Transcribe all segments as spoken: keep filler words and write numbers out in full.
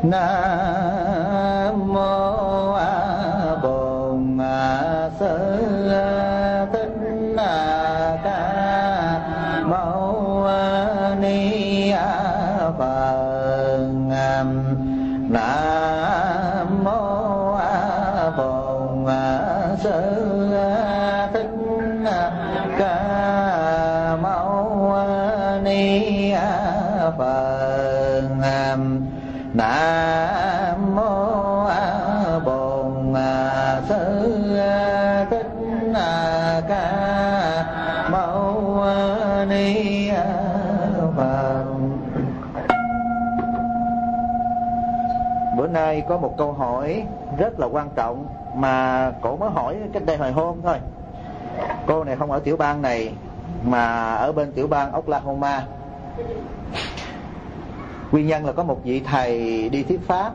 Nam mô A Bổn Sư Thích Ca Mâu Ni Phật. Nam mô A Bổn Sư Thích Ca Mâu Ni Phật. Nam mô A Bổn Sư Thích Ca Mâu Ni Phật. Bữa nay có một câu hỏi rất là quan trọng mà cổ mới hỏi cách đây hồi hôm thôi. Cô này không ở tiểu bang này mà ở bên tiểu bang Oklahoma. Nguyên nhân là có một vị thầy đi thuyết pháp,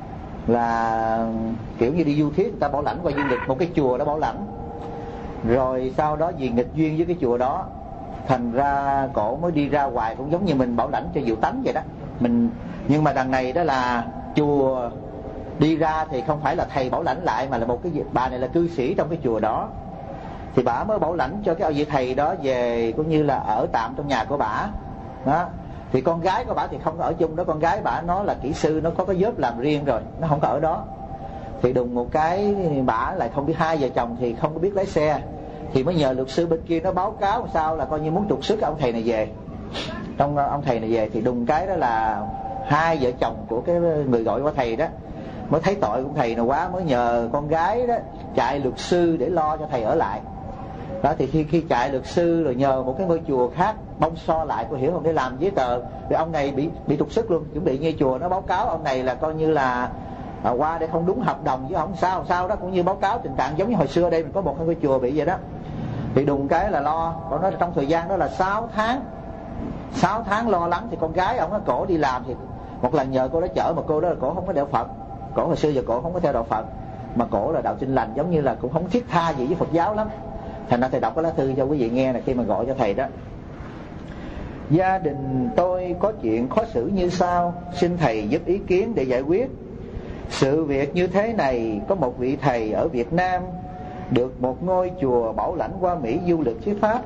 là kiểu như đi du thuyết, người ta bảo lãnh qua du lịch một cái chùa đó bảo lãnh. Rồi sau đó vì nghịch duyên với cái chùa đó, thành ra cổ mới đi ra ngoài, cũng giống như mình bảo lãnh cho Diệu Tánh vậy đó. Mình nhưng mà đằng này đó là chùa đi ra thì không phải là thầy bảo lãnh lại, mà là một cái bà này là cư sĩ trong cái chùa đó. Thì bà mới bảo lãnh cho cái vị thầy đó về, cũng như là ở tạm trong nhà của bà đó. Thì con gái của bà thì không có ở chung đó, con gái bà nó là kỹ sư, nó có cái job làm riêng rồi, nó không có ở đó. Thì đùng một cái bà lại không biết, hai vợ chồng thì không có biết lái xe, thì mới nhờ luật sư bên kia nó báo cáo sao là coi như muốn trục xuất ông thầy này về. Trong ông thầy này về thì đùng cái đó là hai vợ chồng của cái người gọi qua thầy đó mới thấy tội của thầy nào quá, mới nhờ con gái đó chạy luật sư để lo cho thầy ở lại. Đó thì khi khi chạy luật sư rồi nhờ một cái ngôi chùa khác bông so lại, cô hiểu không, để làm giấy tờ, rồi ông này bị bị trục xuất luôn. Chuẩn bị như chùa nó báo cáo ông này là coi như là à, qua đây không đúng hợp đồng chứ không sao sao đó, cũng như báo cáo tình trạng giống như hồi xưa đây mình có một cái ngôi chùa bị vậy đó. Thì đùng cái là lo, còn nói trong thời gian đó là sáu tháng sáu tháng lo lắng. Thì con gái ông nó cổ đi làm, thì một lần nhờ cô đó chở, mà cô đó là cổ không có đạo Phật, cổ hồi xưa giờ cổ không có theo đạo Phật, mà cổ là đạo Tin Lành, giống như là cũng không thiết tha gì với Phật giáo lắm. Thành ra thầy đọc cái lá thư cho quý vị nghe là khi mà gọi cho thầy đó. Gia đình tôi có chuyện khó xử như sau, xin thầy giúp ý kiến để giải quyết. Sự việc như thế này, có một vị thầy ở Việt Nam được một ngôi chùa bảo lãnh qua Mỹ du lịch thuyết pháp.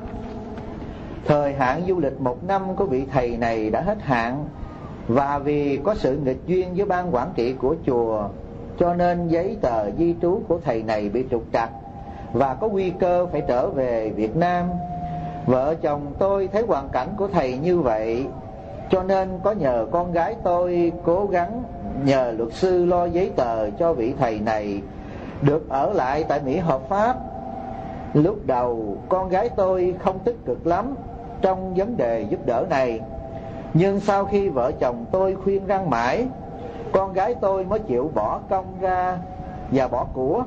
Thời hạn du lịch một năm của vị thầy này đã hết hạn, và vì có sự nghịch duyên với ban quản trị của chùa, cho nên giấy tờ di trú của thầy này bị trục trặc và có nguy cơ phải trở về Việt Nam. Vợ chồng tôi thấy hoàn cảnh của thầy như vậy, cho nên có nhờ con gái tôi cố gắng nhờ luật sư lo giấy tờ cho vị thầy này được ở lại tại Mỹ hợp pháp. Lúc đầu con gái tôi không tích cực lắm trong vấn đề giúp đỡ này, nhưng sau khi vợ chồng tôi khuyên răn mãi, con gái tôi mới chịu bỏ công ra và bỏ của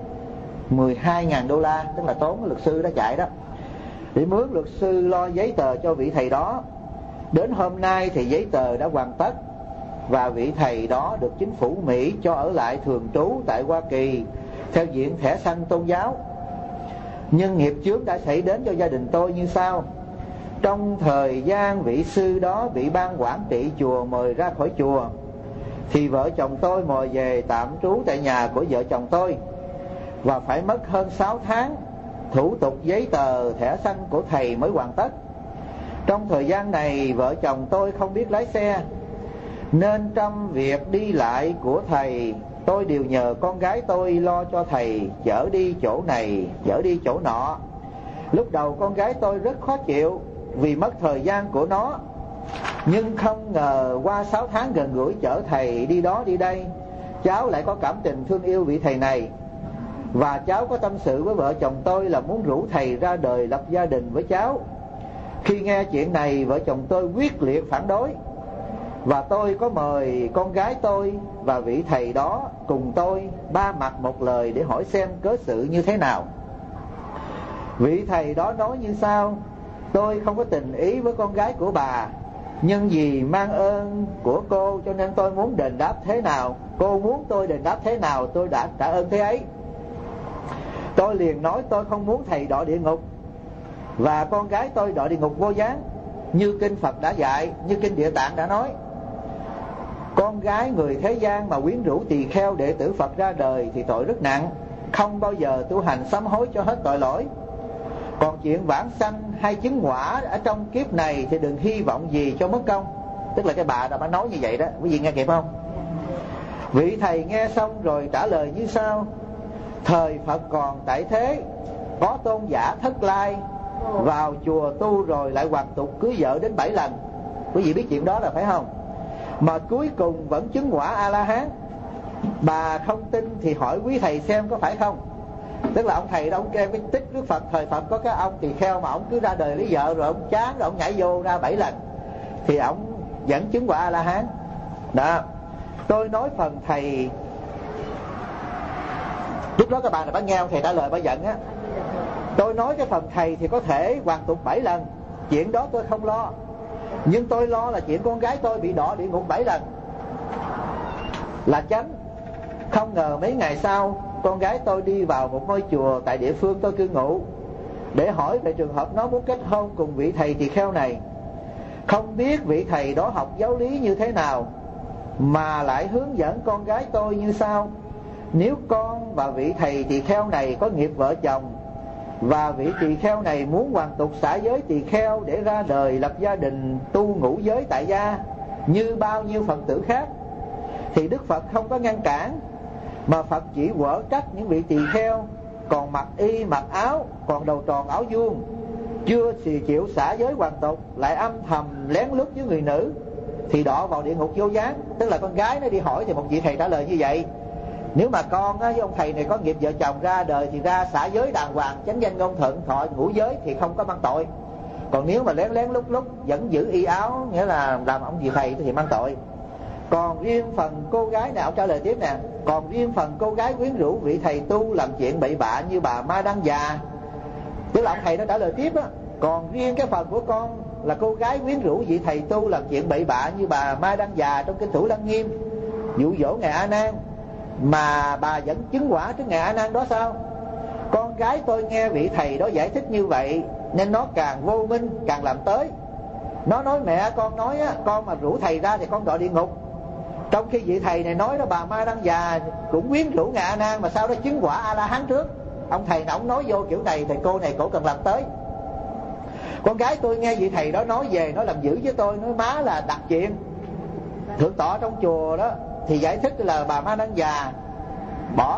mười hai nghìn đô la, tức là tốn cái luật sư đã chạy đó, để mướn luật sư lo giấy tờ cho vị thầy đó. Đến hôm nay thì giấy tờ đã hoàn tất, và vị thầy đó được chính phủ Mỹ cho ở lại thường trú tại Hoa Kỳ theo diện thẻ xanh tôn giáo. Nhưng nghiệp chướng đã xảy đến cho gia đình tôi như sau. Trong thời gian vị sư đó bị ban quản trị chùa mời ra khỏi chùa, thì vợ chồng tôi mời về tạm trú tại nhà của vợ chồng tôi, và phải mất hơn sáu tháng thủ tục giấy tờ thẻ xanh của thầy mới hoàn tất. Trong thời gian này vợ chồng tôi không biết lái xe, nên trong việc đi lại của thầy, tôi đều nhờ con gái tôi lo cho thầy chở đi chỗ này chở đi chỗ nọ. Lúc đầu con gái tôi rất khó chịu vì mất thời gian của nó, nhưng không ngờ qua sáu tháng gần gũi chở thầy đi đó đi đây, cháu lại có cảm tình thương yêu vị thầy này. Và cháu có tâm sự với vợ chồng tôi là muốn rủ thầy ra đời lập gia đình với cháu. Khi nghe chuyện này, vợ chồng tôi quyết liệt phản đối, và tôi có mời con gái tôi và vị thầy đó cùng tôi ba mặt một lời để hỏi xem cớ sự như thế nào. Vị thầy đó nói như sau: tôi không có tình ý với con gái của bà, nhưng vì mang ơn của cô cho nên tôi muốn đền đáp thế nào, cô muốn tôi đền đáp thế nào tôi đã trả ơn thế ấy. Tôi liền nói tôi không muốn thầy đọa địa ngục, và con gái tôi đọa địa ngục vô gián, như kinh Phật đã dạy, như kinh Địa Tạng đã nói. con gái người thế gian mà quyến rũ tỳ kheo đệ tử Phật ra đời thì tội rất nặng, không bao giờ tu hành sám hối cho hết tội lỗi. Còn chuyện vãng sanh hay chứng quả ở trong kiếp này thì đừng hy vọng gì cho mất công. Tức là cái bà đã bà nói như vậy đó, quý vị nghe kịp không? Vị thầy nghe xong rồi trả lời như sau: thời Phật còn tại thế, có tôn giả Thất Lai vào chùa tu rồi lại hoàn tục cưới vợ đến bảy lần. Quý vị biết chuyện đó là phải không? Mà cuối cùng vẫn chứng quả A-la-hán. Bà không tin thì hỏi quý thầy xem có phải không. Tức là ông thầy đó, ông kêu cái tích Đức Phật, thời Phật có cái ông tỳ kheo mà ông cứ ra đời lấy vợ rồi ông chán rồi ông nhảy vô ra bảy lần, thì ông vẫn chứng quả A-la-hán đó. Tôi nói phần thầy lúc đó các bạn là bác nghe ông thầy trả lời bà giận á. Tôi nói cái phần thầy thì có thể hoàn tục bảy lần, chuyện đó tôi không lo. Nhưng tôi lo là chuyện con gái tôi bị đọa địa ngục bảy lần là chánh. Không ngờ mấy ngày sau con gái tôi đi vào một ngôi chùa tại địa phương tôi cư ngụ để hỏi về trường hợp nó muốn kết hôn cùng vị thầy tỳ kheo này. Không biết vị thầy đó học giáo lý như thế nào mà lại hướng dẫn con gái tôi như sau: nếu con và vị thầy tỳ kheo này có nghiệp vợ chồng, và vị tỳ kheo này muốn hoàn tục xả giới tỳ kheo để ra đời lập gia đình tu ngũ giới tại gia như bao nhiêu Phật tử khác, thì Đức Phật không có ngăn cản, mà Phật chỉ quở trách những vị tỳ kheo còn mặc y mặc áo, còn đầu tròn áo vuông, chưa chịu xả giới hoàn tục, lại âm thầm lén lút với người nữ, thì đọa vào địa ngục vô gián. Tức là con gái nó đi hỏi thì một vị thầy trả lời như vậy: nếu mà con á, với ông thầy này có nghiệp vợ chồng ra đời thì ra xả giới đàng hoàng, chánh danh ngôn thuận, thọ ngũ giới thì không có mang tội. Còn nếu mà lén lén lúc lúc vẫn giữ y áo, nghĩa là làm ông vị thầy thì mang tội. Còn riêng phần cô gái này, ông trả lời tiếp nè: còn riêng phần cô gái quyến rũ vị thầy tu làm chuyện bậy bạ như bà Ma Đăng Già. Tức là ông thầy nó trả lời tiếp á: còn riêng cái phần của con là cô gái quyến rũ vị thầy tu làm chuyện bậy bạ như bà Ma Đăng Già trong kinh Thủ Lăng Nghiêm dụ dỗ ngài A Nan, mà bà vẫn chứng quả trước ngài A Nan đó sao? Con gái tôi nghe vị thầy đó giải thích như vậy nên nó càng vô minh, càng làm tới. Nó nói mẹ con nói á, con mà rủ thầy ra thì con đọa địa ngục, trong khi vị thầy này nói đó bà Ma Đăng Già cũng quyến rũ ngài A Nan mà sao đó chứng quả A La Hán trước. Ông thầy nào ông nói vô kiểu này thì cô này cổ cần làm tới. Con gái tôi nghe vị thầy đó nói về, nó làm dữ với tôi, nói má là đặt chuyện thượng tọa trong chùa đó thì giải thích là bà Ma Đăng Già bỏ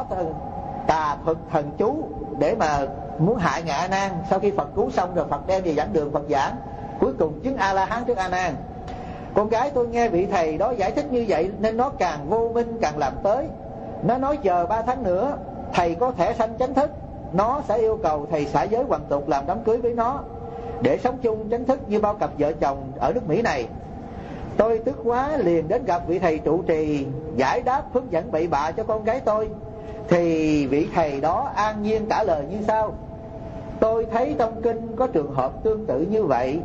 tà thuật thần chú để mà muốn hại ngài A Nan. Sau khi Phật cứu xong rồi Phật đem về giảng đường Phật giảng, cuối cùng chứng A La Hán trước A Nan. Con gái tôi nghe vị thầy đó giải thích như vậy nên nó càng vô minh, càng làm tới. Nó nói chờ ba tháng nữa thầy có thể sanh chánh thức, nó sẽ yêu cầu thầy xả giới hoàn tục làm đám cưới với nó để sống chung chánh thức như bao cặp vợ chồng ở nước Mỹ này. Tôi tức quá liền đến gặp vị thầy trụ trì giải đáp hướng dẫn bậy bạ cho con gái tôi. Thì vị thầy đó an nhiên trả lời như sau: tôi thấy trong kinh có trường hợp tương tự như vậy,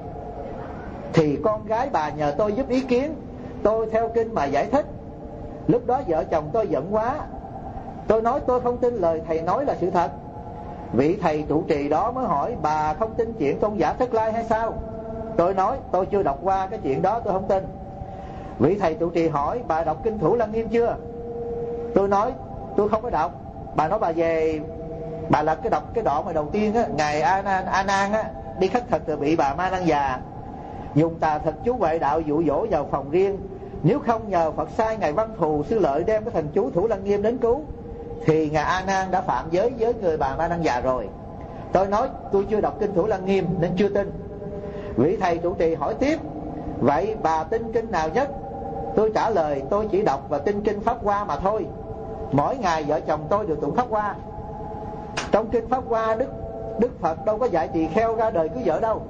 thì con gái bà nhờ tôi giúp ý kiến, tôi theo kinh mà giải thích. Lúc đó vợ chồng tôi giận quá, tôi nói tôi không tin lời thầy nói là sự thật. Vị thầy trụ trì đó mới hỏi: bà không tin chuyện tôn giả Thất Lai hay sao? Tôi nói tôi chưa đọc qua cái chuyện đó, tôi không tin. Vị thầy trụ trì hỏi: bà đọc kinh Thủ Lăng Nghiêm chưa? Tôi nói tôi không có đọc. Bà nói bà về, bà là cái đọc cái đoạn mà đầu tiên á, ngài A Nan, A Nan á đi khất thực rồi bị bà Ma Đăng Già dùng tà thuật chú huệ đạo dụ dỗ vào phòng riêng. Nếu không nhờ Phật sai ngài Văn Thù Sư Lợi đem cái thần chú Thủ Lăng Nghiêm đến cứu, thì ngài A Nan đã phạm giới với người bà Ma Đăng Già rồi. Tôi nói tôi chưa đọc kinh Thủ Lăng Nghiêm nên chưa tin. Vị thầy trụ trì hỏi tiếp: vậy bà tin kinh nào nhất? Tôi trả lời tôi chỉ đọc và tin kinh Pháp Hoa mà thôi. Mỗi ngày vợ chồng tôi đều tụng Pháp Hoa. Trong kinh Pháp Hoa Đức Đức Phật đâu có dạy tỳ kheo ra đời cưới vợ đâu.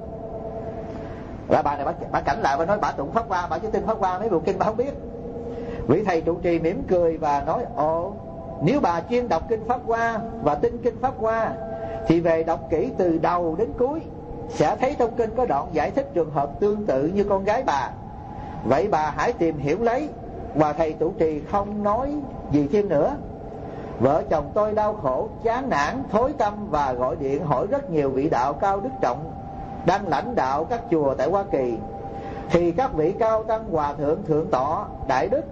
Là bà này bà, bà cảnh lại và nói bà tụng Pháp Hoa, bà chỉ tin Pháp Hoa, mấy bộ kinh bà không biết. Vị thầy trụ trì mỉm cười và nói: ồ, nếu bà chuyên đọc kinh Pháp Hoa và tin kinh Pháp Hoa thì về đọc kỹ từ đầu đến cuối sẽ thấy trong kinh có đoạn giải thích trường hợp tương tự như con gái bà. Vậy bà hãy tìm hiểu lấy. Và thầy trụ trì không nói gì thêm nữa. Vợ chồng tôi đau khổ, chán nản, thối tâm và gọi điện hỏi rất nhiều vị đạo cao đức trọng đang lãnh đạo các chùa tại Hoa Kỳ. Thì các vị cao tăng hòa thượng, thượng tọa, đại đức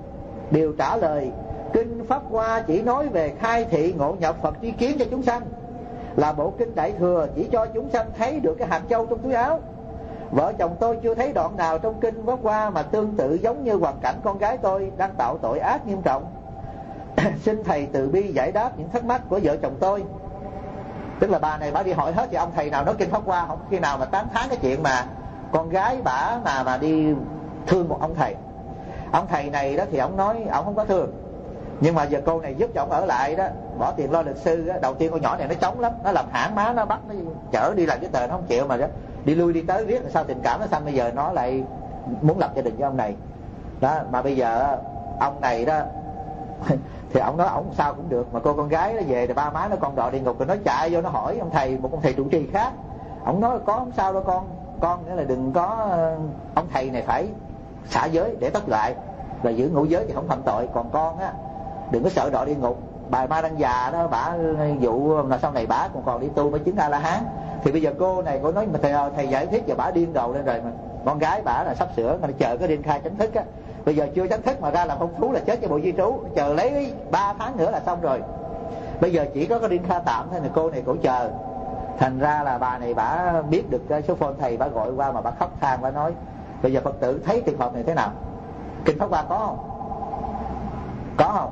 đều trả lời kinh Pháp Hoa chỉ nói về khai thị ngộ nhập Phật tri kiến cho chúng sanh, là bộ kinh Đại Thừa chỉ cho chúng sanh thấy được cái hạt châu trong túi áo. Vợ chồng tôi chưa thấy đoạn nào trong kinh Pháp Hoa mà tương tự giống như hoàn cảnh con gái tôi đang tạo tội ác nghiêm trọng. Xin thầy từ bi giải đáp những thắc mắc của vợ chồng tôi. Tức là bà này bà đi hỏi hết thì ông thầy nào nói kinh Pháp Hoa, không khi nào mà tán thán cái chuyện mà con gái bà mà mà đi thương một ông thầy. Ông thầy này đó thì ông nói ông không có thương, nhưng mà giờ cô này giúp cho ông ở lại đó, bỏ tiền lo luật sư đó. Đầu tiên con nhỏ này nó chống lắm, nó làm hãng má, nó bắt nó chở đi làm giấy tờ nó không chịu, mà đó đi lui đi tới riết sao tình cảm nó xanh. Bây giờ nó lại muốn lập gia đình với ông này đó, mà bây giờ ông này đó thì ông nói ông sao cũng được, mà cô con gái nó về thì ba má nó con đọa địa ngục, rồi nó chạy vô nó hỏi ông thầy, một ông thầy trụ trì khác. Ông nói có không sao đâu con, con nghĩa là đừng có, ông thầy này phải xả giới để tất lại, là giữ ngũ giới thì không phạm tội, còn con á đừng có sợ đọa địa ngục. Bà ma đang già đó, bả dụ là sau này bả còn còn đi tu mới chứng A La Hán. Thì bây giờ cô này cô nói mà thầy, thầy giải thích giờ bả điên đầu lên rồi, mà con gái bả là sắp sửa mà chờ cái đêm khai chánh thức á, bây giờ chưa chánh thức mà ra làm hôn thú là chết cho bộ di trú, chờ lấy ba tháng nữa là xong rồi. Bây giờ chỉ có cái đêm khai tạm thôi, là cô này cổ chờ. Thành ra là bà này bả biết được cái số phone thầy, bả gọi qua mà bả khóc than, bả nói bây giờ Phật tử thấy trường hợp này thế nào? Kinh Pháp Hoa có không? Có không?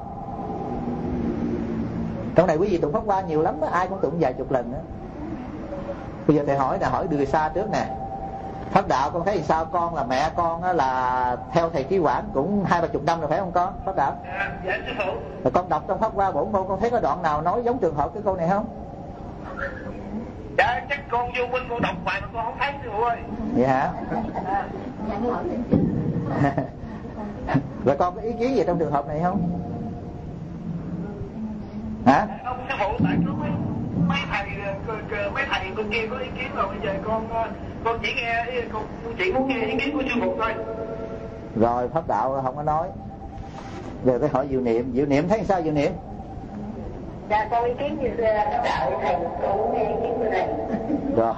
Trong này quý vị tụng Pháp Hoa nhiều lắm đó, ai cũng tụng vài chục lần đó. Bây giờ thầy hỏi là hỏi người xa trước nè. Pháp đạo con thấy thì sao? Con là mẹ con là theo thầy Trí Quảng cũng hai ba chục năm rồi phải không con? Pháp đạo? Dạ sư phụ. Rồi con đọc trong Pháp Hoa bổn môn con thấy có đoạn nào nói giống trường hợp cái câu này không? Dạ chắc con vô minh con đọc hoài mà con không thấy sư phụ ơi. Vậy hả? Rồi con có ý kiến gì trong trường hợp này không? Hả? Ông sư phụ tại có mấy mấy thầy mấy thầy bên kia có ý kiến rồi, bây giờ con con chỉ nghe con chỉ muốn nghe ý kiến của sư phụ thôi. Rồi Pháp đạo không có nói. Giờ tôi hỏi Diệu Niệm, Diệu Niệm thấy sao Diệu Niệm? Dạ con ý kiến như Pháp đạo thầy cũng nghe ý kiến của thầy. Rồi.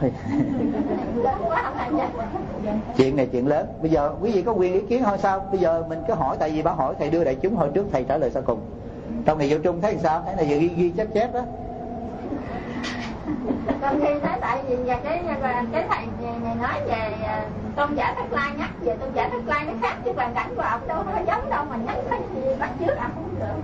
Chuyện này chuyện lớn. Bây giờ quý vị có quyền ý kiến thôi sao? Bây giờ mình cứ hỏi, tại vì bà hỏi thầy đưa đại chúng hồi trước, thầy trả lời sau cùng. Trong này Diệu Trung thấy sao? Thấy là giờ ghi, ghi chép chép đó. Trong khi thấy tại vì và cái cái thầy này nói về tôn giả Thất Lai, nhắc về tôn giả Thất Lai nó khác chứ hoàn cảnh của ông đâu có giống đâu mà nhắc cái gì bắt chước ông không được.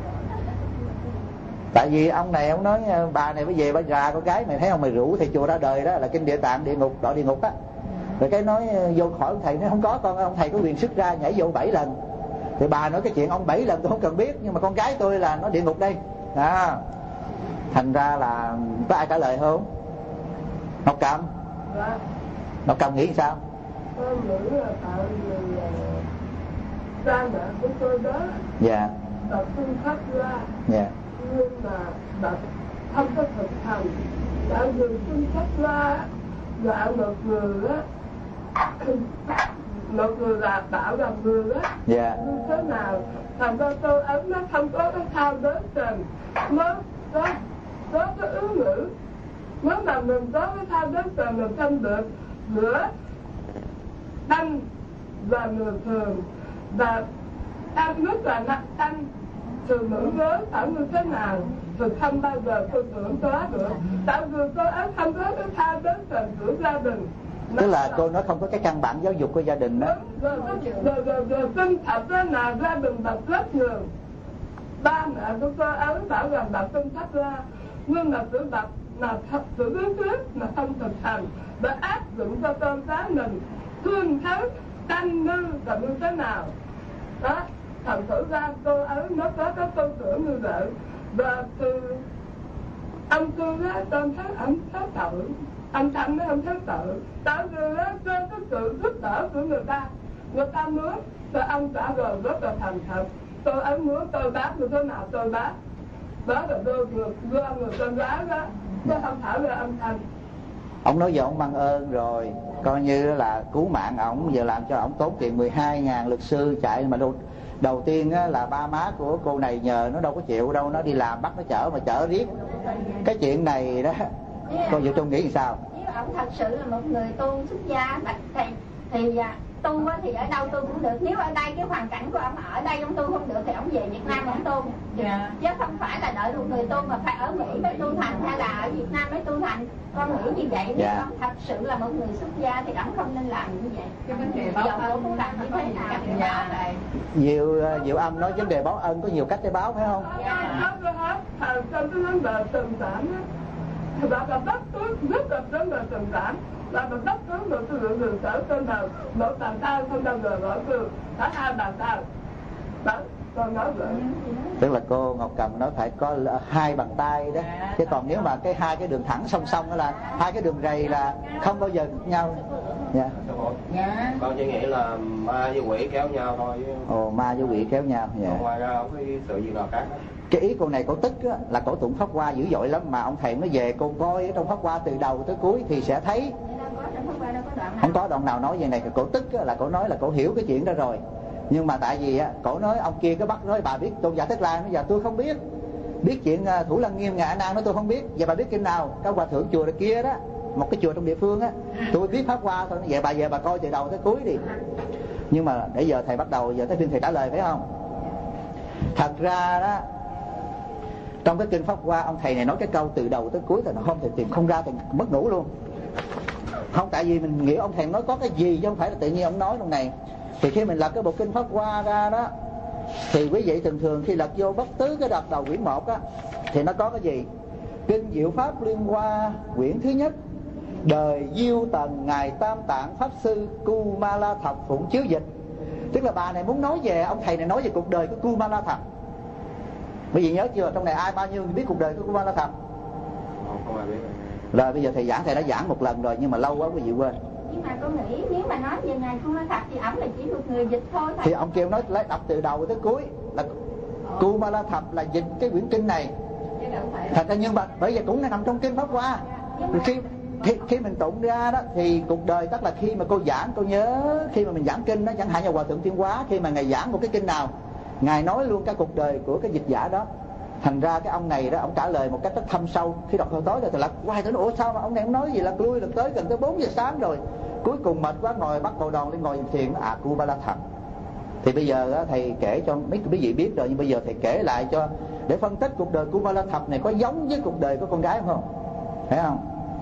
Tại vì ông này ông nói bà này mới về bà già con gái mày thấy không, mày rủ thầy chùa ra đời đó là kinh Địa Tạng địa ngục đọa địa ngục á. Rồi cái nói vô khỏi ông thầy, nó không có con, ông thầy có quyền xuất ra nhảy vô bảy lần. Thì bà nói cái chuyện ông bảy lần tôi không cần biết, nhưng mà con gái tôi là nó địa ngục đây à. Thành ra là có ai trả lời không? Ngọc Cầm. Dạ. Ngọc Cầm nghĩ sao? Tôi nghĩ là tại vì cha mẹ của tôi đó Dạ. là phương pháp ra. Dạ. Nhưng mà bà không có thực hành. Tại vì phương pháp ra là một người á, một người là tạo ra người á. Dạ. Như thế nào? Thành ra tôi ấn nó không có cái thao đến trình. Nó có, có cái ứng ngữ. Nếu mà mình có cái thao đến trình mình không được giữa anh và người thường, và anh rất là nặng anh từ nữ giới ở như thế nào thì không bao giờ tôi tưởng có được. Tại vì tôi ấy không có cái thao đến trình của gia đình. Tức là cô nói không có cái căn bản giáo dục của gia đình đó. Rồi rồi rồi rồi tin thật ra là gia đình đọc rất nhiều. Ba mẹ của tôi ấy bảo rằng đọc tin sách ra, nhưng mà tự đọc là thật sự lý thuyết là không thực hành để áp dụng cho con cái mình thương thấy canh như là như thế nào đó. Thật sự ra cô ấy nó có cái tư tưởng như vậy, và từ ông tôi á tôi thấy ông thấy tội, ông Thanh mới không thấy tội. Tại vì á trên cái sự giúp đỡ của người ta, người ta muốn cho ông trả lời rất là thành thật. Tôi ấy muốn tôi đáp như thế nào tôi đáp, đó là tôi người đưa người con gái đó, chứ không phải là ông Thanh. Ông nói giờ ông mang ơn rồi, coi như là cứu mạng ổng, giờ làm cho ổng tốn tiền mười hai ngàn luật sư chạy. Mà đầu, đầu tiên á, là ba má của cô này nhờ nó đâu có chịu đâu, nó đi làm bắt nó chở mà chở riết. Cái chuyện này đó cô Diệu Trung nghĩ sao? Nếu ông thật sự là một người tu xuất gia thì thì tu thì ở đâu tu cũng được. Nếu ở đây cái hoàn cảnh của ông ở đây ông tu không được thì ông về Việt Nam ông tu. Yeah. Chứ không phải là đợi một người tu mà phải ở Mỹ mới tu thành hay là ở Việt Nam mới tu thành. Con nghĩ như vậy. Nếu yeah. thật sự là một người xuất gia thì ông không nên làm như vậy. Cái vấn đề báo ơn cũng làm như thế nào? Dạ. Diệu Diệu Âm nói vấn đề báo ơn có nhiều cách để báo phải không? Dạ. Trong cái vấn đề tình cảm thì bạn là bất cứ rất là vấn đề tình cảm. Là mình bất cứ một sự lượng đường sở trên đầu một bàn tay không bao giờ gõ được cả hai bàn tay đó con nói vậy. Tức là cô Ngọc Cầm nói phải có hai bàn tay đó, chứ còn nếu mà cái hai cái đường thẳng song song đó là hai cái đường rầy là không bao giờ nhau. Dạ. Dạ. Con chỉ nghĩ là ma với quỷ kéo nhau thôi. Ồ, ma với quỷ kéo nhau. Dạ. Còn ngoài ra không có sự gì nào khác. Cái ý cô này cô tức á, là cổ tụng pháp hoa dữ dội lắm, mà ông thầy mới về cô coi ở trong pháp hoa từ đầu tới cuối thì sẽ thấy không có đoạn nào nói về này. Cổ tức á, là cổ nói là cổ hiểu cái chuyện đó rồi, nhưng mà tại vì á, cổ nói ông kia cứ bắt nói bà biết Tôn giả Thích Lan, bây giờ tôi không biết biết chuyện Thủ Lăng Nghiêm Ngài A Nan nói tôi không biết. Vậy bà biết kinh nào? Các hòa thượng chùa kia đó, một cái chùa trong địa phương á, tôi biết pháp hoa thôi. Vậy bà về bà coi từ đầu tới cuối đi. Nhưng mà để giờ thầy bắt đầu, giờ tới phiên thầy trả lời phải không? Thật ra đó, trong cái kinh pháp hoa ông thầy này nói cái câu từ đầu tới cuối là không thể tìm không ra thì mất ngủ luôn. Không, tại vì mình nghĩ ông thầy nói có cái gì chứ không phải là tự nhiên ông nói trong này. Thì khi mình lật cái bộ kinh pháp hoa ra đó thì quý vị thường thường khi lật vô bất tứ cái đợt đầu quyển một á thì nó có cái gì? Kinh Diệu Pháp Liên Hoa quyển thứ nhất, đời Diêu Tần ngài Tam Tạng Pháp Sư Kumala Thập phụng chiếu dịch. Tức là bà này muốn nói về, ông thầy này nói về cuộc đời của Kumala Thập. Quý vị nhớ chưa? Trong này ai bao nhiêu biết cuộc đời của Kumala Thập? Không, không ai biết. Rồi bây giờ thầy giảng, thầy đã giảng một lần rồi nhưng mà lâu quá quý vị quên. Nhưng mà con nghĩ nếu mà nói về ngài Kumala Thập thì ổng là chỉ một người dịch thôi. Thì ông kêu nói lấy đọc từ đầu tới cuối là Kumala Thập là dịch cái quyển kinh này. Thật ra nhưng mà bởi vì cũng nằm trong kinh pháp hoa. Khi khi, khi mình tụng ra đó thì cuộc đời, tức là khi mà cô giảng, cô nhớ khi mà mình giảng kinh đó, chẳng hạn như Hòa Thượng Tiên Hóa khi mà ngài giảng một cái kinh nào, ngài nói luôn cả cuộc đời của cái dịch giả đó. Thành ra cái ông này đó, ông trả lời một cách rất thâm sâu. Khi đọc hồi tối rồi thì lật quay tới, ủa sao mà ông này ông nói gì, lật lui lật tới gần tới bốn giờ sáng rồi. Cuối cùng mệt quá ngồi bắt cầu đòn lên ngồi thiền, à Kumala Thập. Thì bây giờ đó, thầy kể cho mấy quý vị biết rồi, nhưng bây giờ thầy kể lại cho để phân tích cuộc đời Kumala Thập này có giống với cuộc đời của con gái không? Thấy không?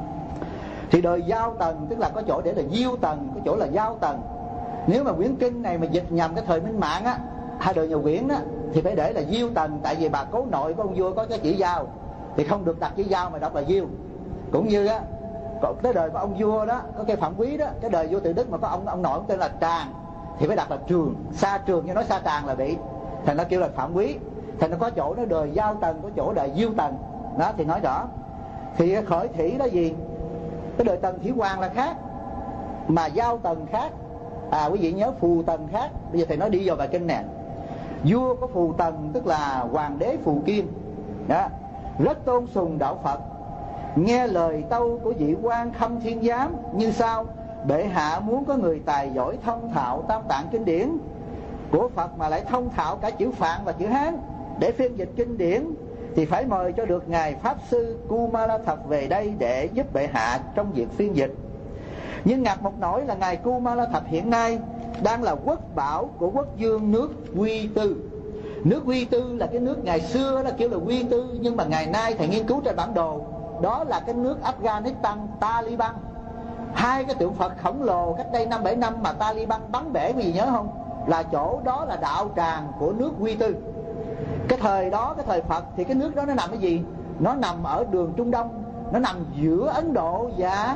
Thì đời Giao Tần, tức là có chỗ để là Diêu Tần, có chỗ là Giao Tần. Nếu mà quyển kinh này mà dịch nhầm cái thời Minh Mạng á, hai đời nhiều quyển đó, thì phải để là Diêu Tần. Tại vì bà cố nội của ông vua có cái chữ Giao thì không được đặt chữ Giao mà đọc là Diêu. Cũng như á, cái đời của ông vua đó có cái Phạm Quý đó, cái đời vua Tự Đức mà có ông ông nội ông tên là Tràng thì phải đặt là Trường. Sa Trường, như nói Sa Tràng là bị, thành nó kêu là Phạm Quý. Thành nó có chỗ nó đời Giao Tần, có chỗ đời Diêu Tần đó, thì nói rõ. Thì khởi thủy đó gì, cái đời Tần Thủy Hoàng là khác mà Giao Tần khác. À quý vị nhớ Phù Tần khác. Bây giờ thầy nói đi vào bài kinh nè. Vua có Phù Tần tức là hoàng đế Phù Kiên đó, rất tôn sùng đạo Phật, nghe lời tâu của vị quan Khâm Thiên Giám như sau: bệ hạ muốn có người tài giỏi thông thạo tam tạng kinh điển của Phật mà lại thông thạo cả chữ Phạn và chữ Hán để phiên dịch kinh điển, thì phải mời cho được ngài Pháp Sư Kumala Thập về đây để giúp bệ hạ trong việc phiên dịch. Nhưng ngặt một nỗi là ngài Kumala Thập hiện nay đang là quốc bảo của quốc vương nước Quy Tư. Nước Quy Tư là cái nước ngày xưa là kêu là Quy Tư, nhưng mà ngày nay thầy nghiên cứu trên bản đồ, đó là cái nước Afghanistan Taliban. Hai cái tượng Phật khổng lồ cách đây năm bảy năm mà Taliban bắn bể, quý vị nhớ không? Là chỗ đó là đạo tràng của nước Quy Tư. Cái thời đó, cái thời Phật thì cái nước đó nó nằm cái gì? Nó nằm ở đường Trung Đông, nó nằm giữa Ấn Độ và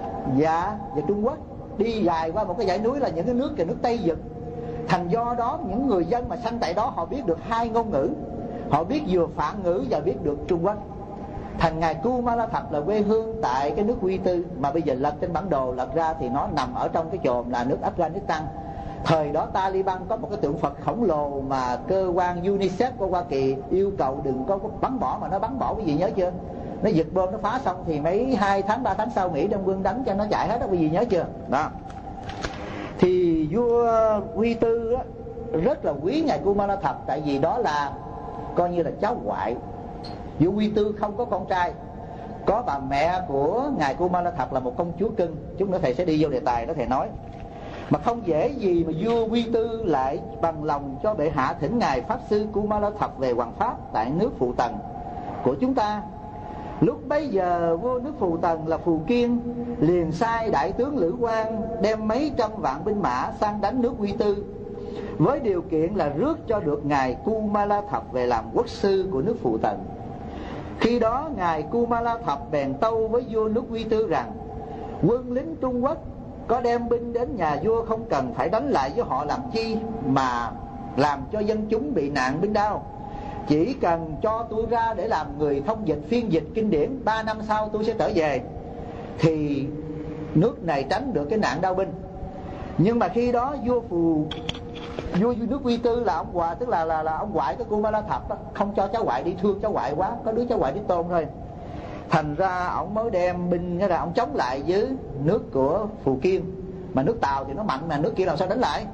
và và Trung Quốc, đi dài qua một cái dãy núi là những cái nước kìa, nước Tây Vực. Thành do đó những người dân mà sanh tại đó họ biết được hai ngôn ngữ, họ biết vừa Phạn ngữ và biết được Trung Quốc. Thành ngài Kumala Thập là quê hương tại cái nước Quy Tư, mà bây giờ lật trên bản đồ lật ra thì nó nằm ở trong cái chòm là nước Afghanistan. Thời đó Taliban có một cái tượng Phật khổng lồ mà cơ quan UNICEF của Hoa Kỳ yêu cầu đừng có bắn bỏ, mà nó bắn bỏ, quý vị nhớ chưa? Nó giật bom nó phá xong thì mấy hai tháng ba tháng sau Mỹ đem quân đánh cho nó chạy hết đó, quý vị nhớ chưa? Đó. Thì vua Quy Tư á, rất là quý ngài Kumala Thập, tại vì đó là coi như là cháu ngoại. Vua Quy Tư không có con trai, có bà mẹ của ngài Kumala Thập là một công chúa cưng. Chút nữa thầy sẽ đi vô đề tài đó thầy nói. Mà không dễ gì mà vua Quy Tư lại bằng lòng cho bệ hạ thỉnh ngài pháp sư Kumala Thập về hoằng pháp tại nước Phụ Tần của chúng ta. Lúc bấy giờ vua nước Phù Tần là Phù Kiên liền sai đại tướng Lữ Quang đem mấy trăm vạn binh mã sang đánh nước Quy Tư, với điều kiện là rước cho được ngài Kumala Thập về làm quốc sư của nước Phù Tần. Khi đó ngài Kumala Thập bèn tâu với vua nước Quy Tư rằng quân lính Trung Quốc có đem binh đến nhà vua không cần phải đánh lại với họ làm chi mà làm cho dân chúng bị nạn binh đau. Chỉ cần cho tôi ra để làm người thông dịch phiên dịch kinh điển, ba năm sau tôi sẽ trở về, thì nước này tránh được cái nạn đau binh. Nhưng mà khi đó vua phù vua nước Quy Tư là ông Hòa, tức là là là ông ngoại của Kumala Thập đó, không cho cháu ngoại đi, thương cháu ngoại quá, có đứa cháu ngoại đi tôn thôi. Thành ra ông mới đem binh ra, ông chống lại với nước của Phù Kiên. Mà nước Tàu thì nó mạnh, mà nước kia làm sao đánh lại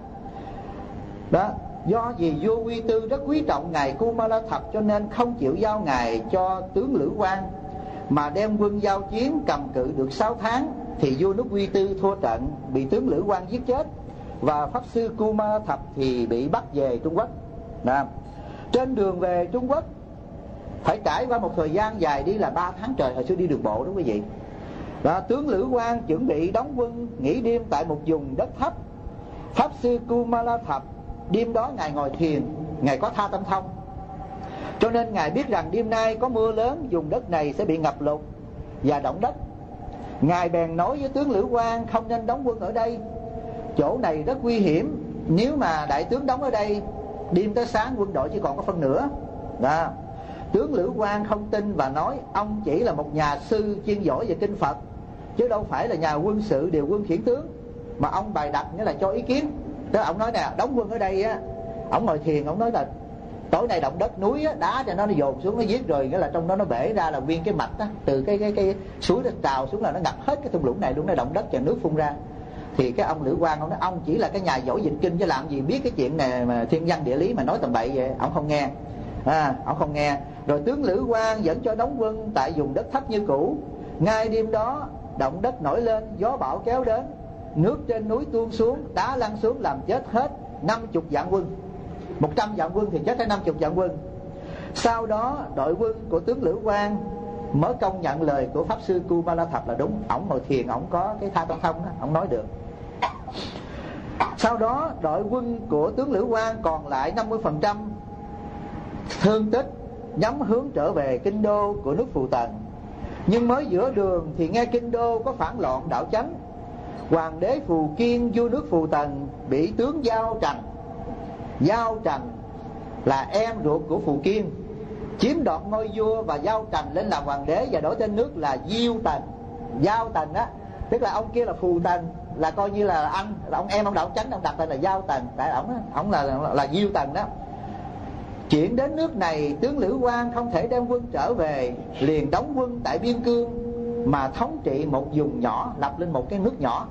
đó. Do vì vua Quy Tư rất quý trọng ngài Kumala Thập, cho nên không chịu giao ngài cho tướng Lữ Quang, mà đem quân giao chiến cầm cự được sáu tháng, thì vua nước Quy Tư thua trận, bị tướng Lữ Quang giết chết, và pháp sư Kumala Thập thì bị bắt về Trung Quốc. Đó. Trên đường về Trung Quốc phải trải qua một thời gian dài, đi là ba tháng trời, hồi xưa đi đường bộ đó quý vị. Đó, tướng Lữ Quang chuẩn bị đóng quân nghỉ đêm tại một vùng đất thấp. Pháp sư Kumala Thập đêm đó ngài ngồi thiền, ngài có tha tâm thông, cho nên ngài biết rằng đêm nay có mưa lớn, vùng đất này sẽ bị ngập lụt và động đất. Ngài bèn nói với tướng Lữ Quang không nên đóng quân ở đây, chỗ này rất nguy hiểm, nếu mà đại tướng đóng ở đây, đêm tới sáng quân đội chỉ còn có phân nửa. Đó. Tướng Lữ Quang không tin và nói ông chỉ là một nhà sư chuyên giỏi về kinh Phật, chứ đâu phải là nhà quân sự điều quân khiển tướng, mà ông bày đặt nghĩa là cho ý kiến. Tức là ông nói nè, đóng quân ở đây á, ông ngồi thiền, ông nói là tối nay động đất núi á, đá cho nó nó dồn xuống, nó giết rồi, nghĩa là trong đó nó bể ra là nguyên cái mạch á, từ cái cái cái suối nó trào xuống là nó ngập hết cái thung lũng này luôn, nó động đất và nước phun ra. Thì cái ông Lữ Quang ông nói ông chỉ là cái nhà giỏi dịch kinh, chứ làm gì biết cái chuyện này mà thiên văn địa lý mà nói tầm bậy vậy. Ông không nghe, à, ông không nghe. Rồi tướng Lữ Quang dẫn cho đóng quân tại vùng đất thấp như cũ. Ngay đêm đó động đất nổi lên, gió bão kéo đến, nước trên núi tuôn xuống, đá lăn xuống làm chết hết năm chục vạn quân. Một trăm vạn quân thì chết hết năm chục vạn quân. Sau đó đội quân của tướng Lữ Quang mới công nhận lời của pháp sư Kumala Thập là đúng. Ổng ngồi thiền, ổng có cái tha tâm thông đó, ổng nói được. Sau đó đội quân của tướng Lữ Quang còn lại năm mươi phần trăm thương tích, nhắm hướng trở về kinh đô của nước Phù Tần. Nhưng mới giữa đường thì nghe kinh đô có phản loạn đảo chánh. Hoàng đế Phù Kiên vua nước Phù Tần bị tướng Giao Trần, Giao Trần là em ruột của Phù Kiên, chiếm đoạt ngôi vua, và Giao Trần lên làm hoàng đế và đổi tên nước là Diêu Tần. Giao Tần á, tức là ông kia là Phù Tần, là coi như là anh, là ông em ông đảo chánh, ông đặt tên là Giao Tần, tại ổng ổng là, là là Diêu Tần đó. Chuyện đến nước này, tướng Lữ Quang không thể đem quân trở về, liền đóng quân tại Biên Cương mà thống trị một vùng nhỏ, lập lên một cái nước nhỏ.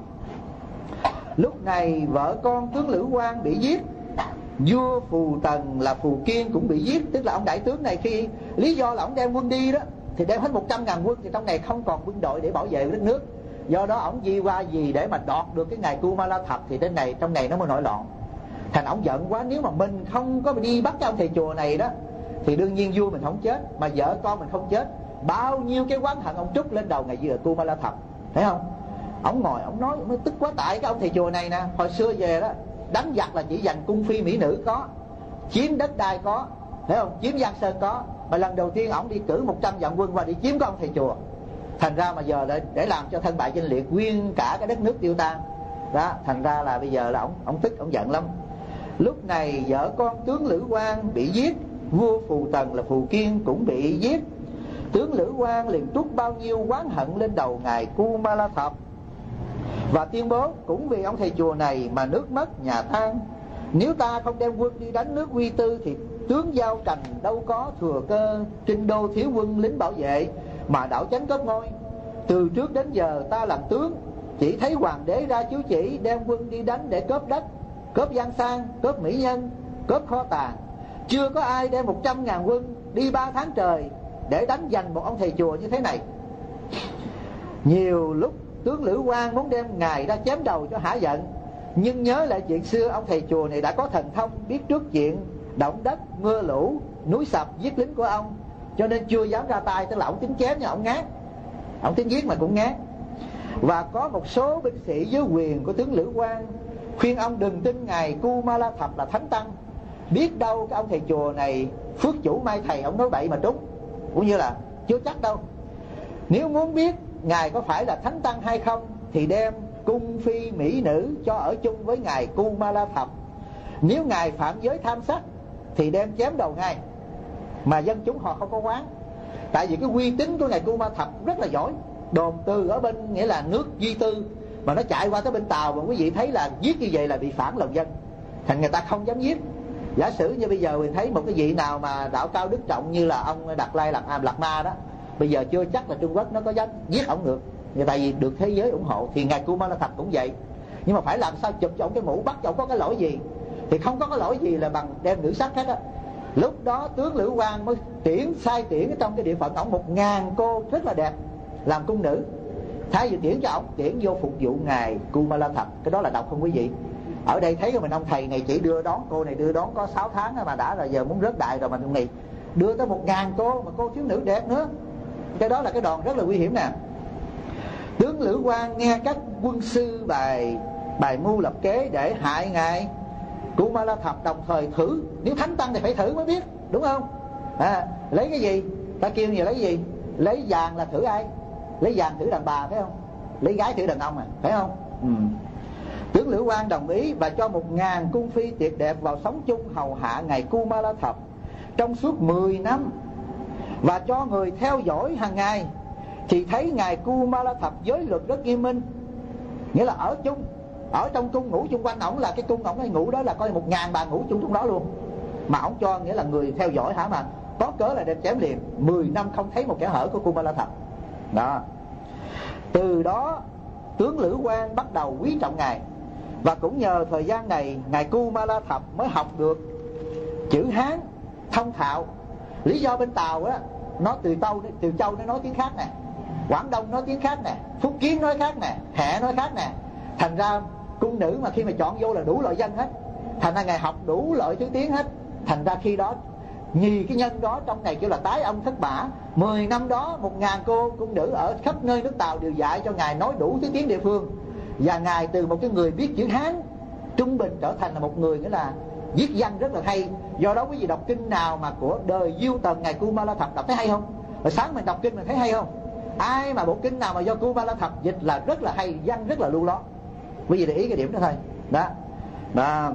Lúc này vợ con tướng Lữ Quang bị giết, vua Phù Tần là Phù Kiên cũng bị giết. Tức là ông đại tướng này, khi lý do là ông đem quân đi đó, thì đem hết một trăm ngàn quân, thì trong này không còn quân đội để bảo vệ đất nước. Do đó ông di qua gì để mà đoạt được cái ngài Kumala Thập, thì trên này trong này nó mới nổi loạn. Thành ông giận quá, nếu mà mình không có đi bắt cái ông thầy chùa này đó, thì đương nhiên vua mình không chết, mà vợ con mình không chết. Bao nhiêu cái oán hận ông trút lên đầu ngài vừa Kumala Thập, thấy không? Ông ngồi ông nói, ông nói tức quá, tại cái ông thầy chùa này nè, hồi xưa về đó đánh giặc là chỉ giành cung phi mỹ nữ có, chiếm đất đai có, thấy không, chiếm Giang Sơn có, mà lần đầu tiên ông đi cử một trăm vạn quân qua để chiếm cái ông thầy chùa. Thành ra mà giờ để, để làm cho thân bại danh liệt, nguyên cả cái đất nước tiêu tan đó. Thành ra là bây giờ là ông ông tức, ông giận lắm. Lúc này vợ con tướng Lữ Quang bị giết, vua Phù Tần là Phù Kiên cũng bị giết. Tướng Lữ Quang liền trút bao nhiêu oán hận lên đầu ngài Kumala Thập, và tuyên bố cũng vì ông thầy chùa này mà nước mất nhà tan. Nếu ta không đem quân đi đánh nước Quy Tư, thì tướng Giao Trần đâu có thừa cơ, kinh đô thiếu quân lính bảo vệ mà đảo chánh cướp ngôi. Từ trước đến giờ ta làm tướng, chỉ thấy hoàng đế ra chiếu chỉ đem quân đi đánh để cướp đất, cướp Giang Sang, cướp mỹ nhân, cướp kho tàng. Chưa có ai đem một trăm ngàn quân đi ba tháng trời để đánh giành một ông thầy chùa như thế này. Nhiều lúc tướng Lữ Quang muốn đem ngài ra chém đầu cho hả giận, Nhưng nhớ lại chuyện xưa, ông thầy chùa này đã có thần thông, biết trước chuyện động đất, mưa lũ, núi sập giết lính của ông, cho nên chưa dám ra tay. Tức là ông tính chém nhưng ông ngán, ông tính giết mà cũng ngán. Và có một số binh sĩ dưới quyền của tướng Lữ Quang khuyên ông đừng tin ngài Kumala Thập là thánh tăng, biết đâu cái ông thầy chùa này phước chủ mai thầy, ông nói bậy mà trúng, cũng như là chưa chắc đâu. Nếu muốn biết ngài có phải là thánh tăng hay không thì đem cung phi mỹ nữ cho ở chung với ngài Kumala Thập. Nếu ngài phạm giới tham sắc thì đem chém đầu ngài. Mà dân chúng họ không có quán, tại vì cái uy tín của ngài Kumala Thập rất là giỏi. Đồn từ ở bên nghĩa là nước Duy Tư mà nó chạy qua tới bên Tàu, mà quý vị thấy là giết như vậy là bị phản lòng dân, thành người ta không dám giết. Giả sử như bây giờ mình thấy một cái vị nào mà đạo cao đức trọng như là ông Đạt Lai Lạt, à, Lạt Ma đó, bây giờ chưa chắc là Trung Quốc nó có dám giết ổng được, tại vì được thế giới ủng hộ. Thì ngài Kumala Thập cũng vậy, nhưng mà phải làm sao chụp cho ổng cái mũ, bắt cho ổng có cái lỗi gì. Thì không có cái lỗi gì là bằng đem nữ sắc hết á. Lúc đó tướng Lữ Quang mới tuyển sai tuyển trong cái địa phận ổng một ngàn cô rất là đẹp làm cung nữ, thay vì tuyển cho ổng tuyển vô phục vụ ngài Kumala Thập. Cái đó là độc không quý vị? Ở đây thấy mình ông thầy này chỉ đưa đón cô này đưa đón có sáu tháng mà đã là giờ muốn rớt đại rồi, mà ông này đưa tới một ngàn cô, mà cô thiếu nữ đẹp nữa. Cái đó là cái đòn rất là nguy hiểm nè. Tướng Lữ Quang nghe các quân sư bài bài mưu lập kế để hại ngài Kumala Thập, đồng thời thử, nếu thánh tăng thì phải thử mới biết, đúng không? À, lấy cái gì? Ta kêu gì lấy cái gì? Lấy vàng là thử ai? Lấy vàng thử đàn bà phải không? Lấy gái thử đàn ông à, phải không? Ừ. Tướng Lữ Quang đồng ý và cho một ngàn cung phi tuyệt đẹp vào sống chung hầu hạ ngài Kumala Thập trong suốt mười năm, và cho người theo dõi hàng ngày. Thì thấy ngài Kumala Thập giới luật rất nghiêm minh, nghĩa là ở chung, ở trong cung ngủ chung quanh ổng, là cái cung ổng hay ngủ đó là coi một ngàn bà ngủ chung trong đó luôn. Mà ổng cho nghĩa là người theo dõi hả, mà có cớ là đem chém liền. Mười năm không thấy một kẻ hở của Kumala Thập đó. Từ đó tướng Lữ Quang bắt đầu quý trọng ngài, và cũng nhờ thời gian này ngài Kumala Thập mới học được chữ Hán thông thạo. Lý do bên Tàu á, nó từ Tàu từ Châu nó nói tiếng khác nè, Quảng Đông nói tiếng khác nè, Phúc Kiến nói khác nè, Hẹ nói khác nè. Thành ra cung nữ mà khi mà chọn vô là đủ loại dân hết, thành ra ngài học đủ loại thứ tiếng hết. Thành ra khi đó nhì cái nhân đó trong này kêu là tái ông thất bả. Mười năm đó một ngàn cô cung nữ ở khắp nơi nước Tàu đều dạy cho ngài nói đủ thứ tiếng địa phương. Và ngài từ một cái người biết chữ Hán trung bình trở thành là một người nghĩa là viết văn rất là hay. Do đó quý vị đọc kinh nào mà của đời Diêu Tần ngài Kumala Thập đọc thấy hay không? Rồi sáng mình đọc kinh mình thấy hay không? Ai mà bộ kinh nào mà do Kumala Thập dịch là rất là hay, văn rất là lưu loát. Quý vị để ý cái điểm đó thôi. Đó. Đó.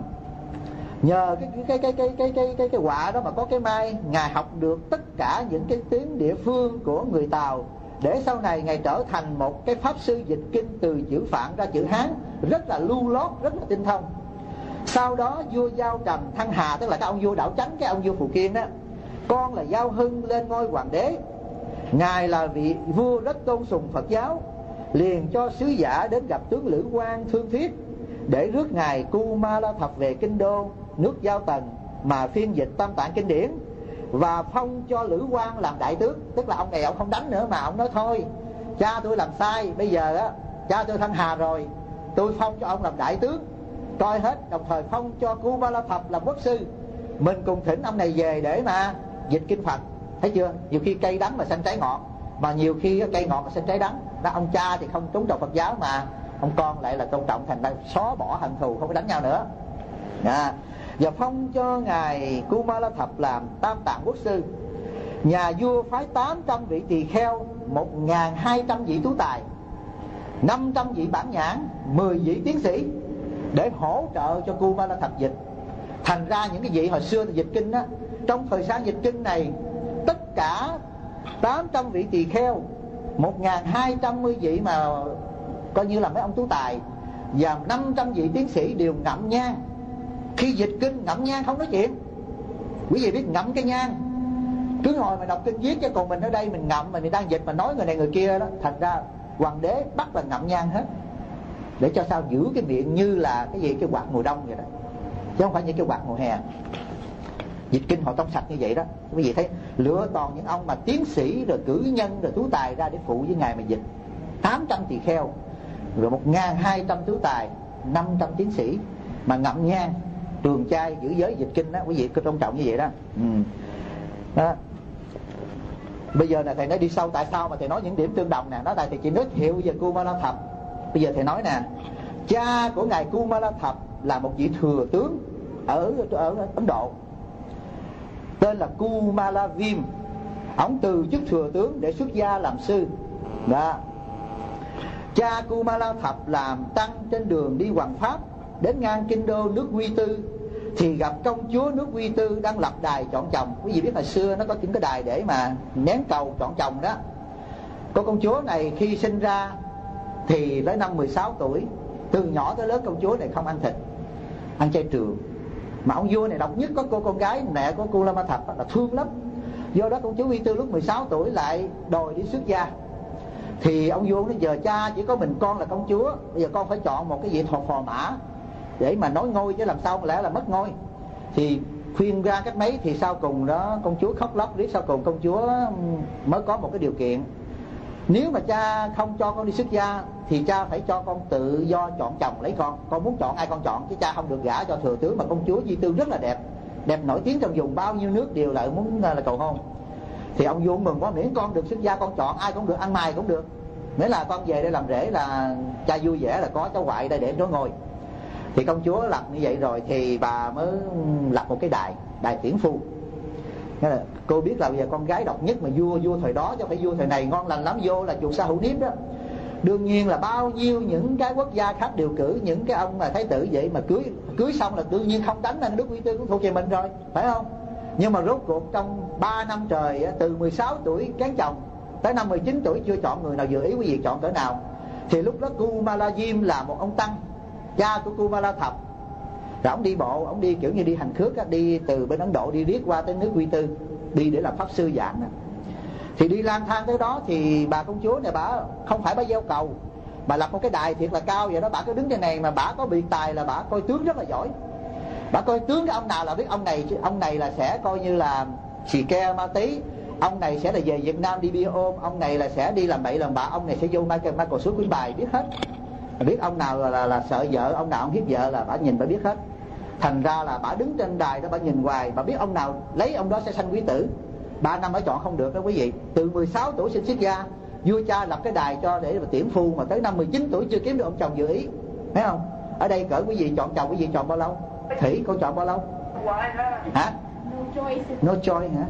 Nhờ cái cái cái cái cái cái cái cái họa đó mà có cái may, ngài học được tất cả những cái tiếng địa phương của người Tàu, để sau này ngài trở thành một cái pháp sư dịch kinh từ chữ Phạn ra chữ Hán rất là lưu loát, rất là tinh thông. Sau đó vua Giao Trầm Thăng Hà, tức là cái ông vua Đảo Chánh, cái ông vua Phù Kiên đó, con là Giao Hưng lên ngôi hoàng đế. Ngài là vị vua rất tôn sùng Phật giáo, liền cho sứ giả đến gặp tướng Lữ Quang thương thuyết để rước ngài Kumala Thập về kinh đô nước Giao Tần mà phiên dịch Tam Tạng kinh điển, và phong cho Lữ Quang làm đại tướng. Tức là ông này ông không đánh nữa, mà ông nói thôi, cha tôi làm sai, bây giờ á cha tôi Thăng Hà rồi, tôi phong cho ông làm đại tướng coi hết. Đồng thời phong cho Kumala Thập làm quốc sư. Mình cùng thỉnh ông này về để mà dịch kinh Phật. Thấy chưa? Nhiều khi cây đắng mà xanh trái ngọt, mà nhiều khi cây ngọt mà xanh trái đắng. Đó, ông cha thì không tôn trọng Phật giáo, mà ông con lại là tôn trọng, thành ra xóa bỏ hận thù, không có đánh nhau nữa. À, và phong cho ngài Kumala Thập làm Tam Tạng quốc sư. Nhà vua phái tám trăm vị tỳ kheo, một nghìn hai trăm vị tú tài, năm trăm vị bản nhãn, mười vị tiến sĩ để hỗ trợ cho Kumala Thập dịch. Thành ra những cái vị hồi xưa dịch kinh á, trong thời gian dịch kinh này, tất cả tám trăm vị tỳ kheo, một nghìn hai trăm vị mà coi như là mấy ông tú tài, và năm trăm vị tiến sĩ đều ngậm nhang. Khi dịch kinh ngậm nhang không nói chuyện. Quý vị biết ngậm cái nhang, cứ ngồi mà đọc kinh viết, chứ còn mình ở đây mình ngậm mà mình đang dịch mà nói người này người kia đó. Thành ra hoàng đế bắt là ngậm nhang hết, để cho sao giữ cái miệng như là cái gì, cái quạt mùa đông vậy đó, chứ không phải như cái quạt mùa hè. Dịch kinh họ trong sạch như vậy đó. Quý vị thấy lựa toàn những ông mà tiến sĩ rồi cử nhân rồi tú tài ra để phụ với ngài mà dịch. Tám trăm tỳ kheo rồi một nghìn hai trăm tú tài, năm trăm tiến sĩ mà ngậm nhang trường trai giữ giới dịch kinh đó, quý vị có tôn trọng như vậy đó. Ừ. Đó. Bây giờ là thầy nói đi sâu tại sao mà thầy nói những điểm tương đồng nè. Nói tại thầy chỉ giới thiệu về Kumala Thập. Bây giờ thầy nói nè, cha của ngài Kumala Thập là một vị thừa tướng ở ở Ấn Độ, tên là Kumala Viêm. Ông từ chức thừa tướng để xuất gia làm sư. Đó. Cha Kumala Thập làm tăng trên đường đi hoằng pháp, đến ngang kinh đô nước Quy Tư thì gặp công chúa nước Quy Tư đang lập đài chọn chồng. Quý vị biết hồi xưa nó có những cái đài để mà nén cầu chọn chồng đó. Cô công chúa này khi sinh ra thì tới năm mười sáu tuổi, từ nhỏ tới lớn công chúa này không ăn thịt, ăn chay trường. Mà ông vua này độc nhất có cô con gái mẹ của Kumala Thập là thương lắm. Do đó công chúa Quy Tư lúc mười sáu tuổi lại đòi đi xuất gia. Thì ông vua nói giờ cha chỉ có mình con là công chúa, bây giờ con phải chọn một cái vị thọ phò mã để mà nối ngôi, chứ làm sao lẽ là mất ngôi. Thì khuyên ra cách mấy thì sau cùng đó công chúa khóc lóc riết, sau cùng công chúa mới có một cái điều kiện. Nếu mà cha không cho con đi xuất gia thì cha phải cho con tự do chọn chồng lấy con. Con muốn chọn ai con chọn, chứ cha không được gả cho thừa tướng. Mà công chúa Di Tư rất là đẹp, đẹp nổi tiếng trong vùng, bao nhiêu nước đều là muốn là cầu hôn. Thì ông vua mừng quá, miễn con được xuất gia con chọn ai cũng được, ăn mày cũng được, nghĩa là con về đây làm rể là cha vui vẻ là có cháu ngoại đây để nối ngôi. Thì công chúa lập như vậy rồi thì bà mới lập một cái đài, đài tiễn phu. Nghĩa là cô biết là bây giờ con gái độc nhất mà vua vua thời đó, chứ không phải vua thời này ngon lành lắm, vô là chuột sa hữu niếp đó. Đương nhiên là bao nhiêu những cái quốc gia khác đều cử những cái ông mà thái tử vậy, mà cưới cưới xong là đương nhiên không đánh lên nước Quy Tư cũng thuộc về mình rồi, phải không? Nhưng mà rốt cuộc trong ba năm trời, từ mười sáu tuổi kén chồng tới năm mười chín tuổi chưa chọn người nào vừa ý. Quý vị chọn cỡ nào? Thì lúc đó Kumala Diêm là một ông tăng, cha của Kumala Thập. Rồi ông đi bộ, ông đi kiểu như đi hành khước á, đi từ bên Ấn Độ đi riết qua tới nước Quy Tư, đi để làm pháp sư giảng đó. Thì đi lang thang tới đó thì bà công chúa này bà không phải bà gieo cầu, bà lập một cái đài thiệt là cao vậy đó. Bà cứ đứng trên này mà bà có biệt tài là bà coi tướng rất là giỏi. Bà coi tướng cái ông nào là biết ông này, ông này là sẽ coi như là xì ke ma tí, ông này sẽ là về Việt Nam đi bia ôm, ông này là sẽ đi làm bậy làm bạ, ông này sẽ vô Michael Michael suốt quyển bài, biết hết. Bà biết ông nào là, là, là sợ vợ, ông nào ông hiếp vợ là bà nhìn bà biết hết. Thành ra là bà đứng trên đài đó bà nhìn hoài, bà biết ông nào lấy ông đó sẽ sanh quý tử. Ba năm ở chọn không được đó quý vị. Từ mười sáu tuổi sinh xuất gia, vua cha lập cái đài cho để mà tiễn phu, mà tới năm mười chín tuổi chưa kiếm được ông chồng vừa ý, thấy không? Ở đây cỡ quý vị chọn chồng, quý vị chọn bao lâu? Thủy cô chọn bao lâu? Hả? No choice. No choice hả?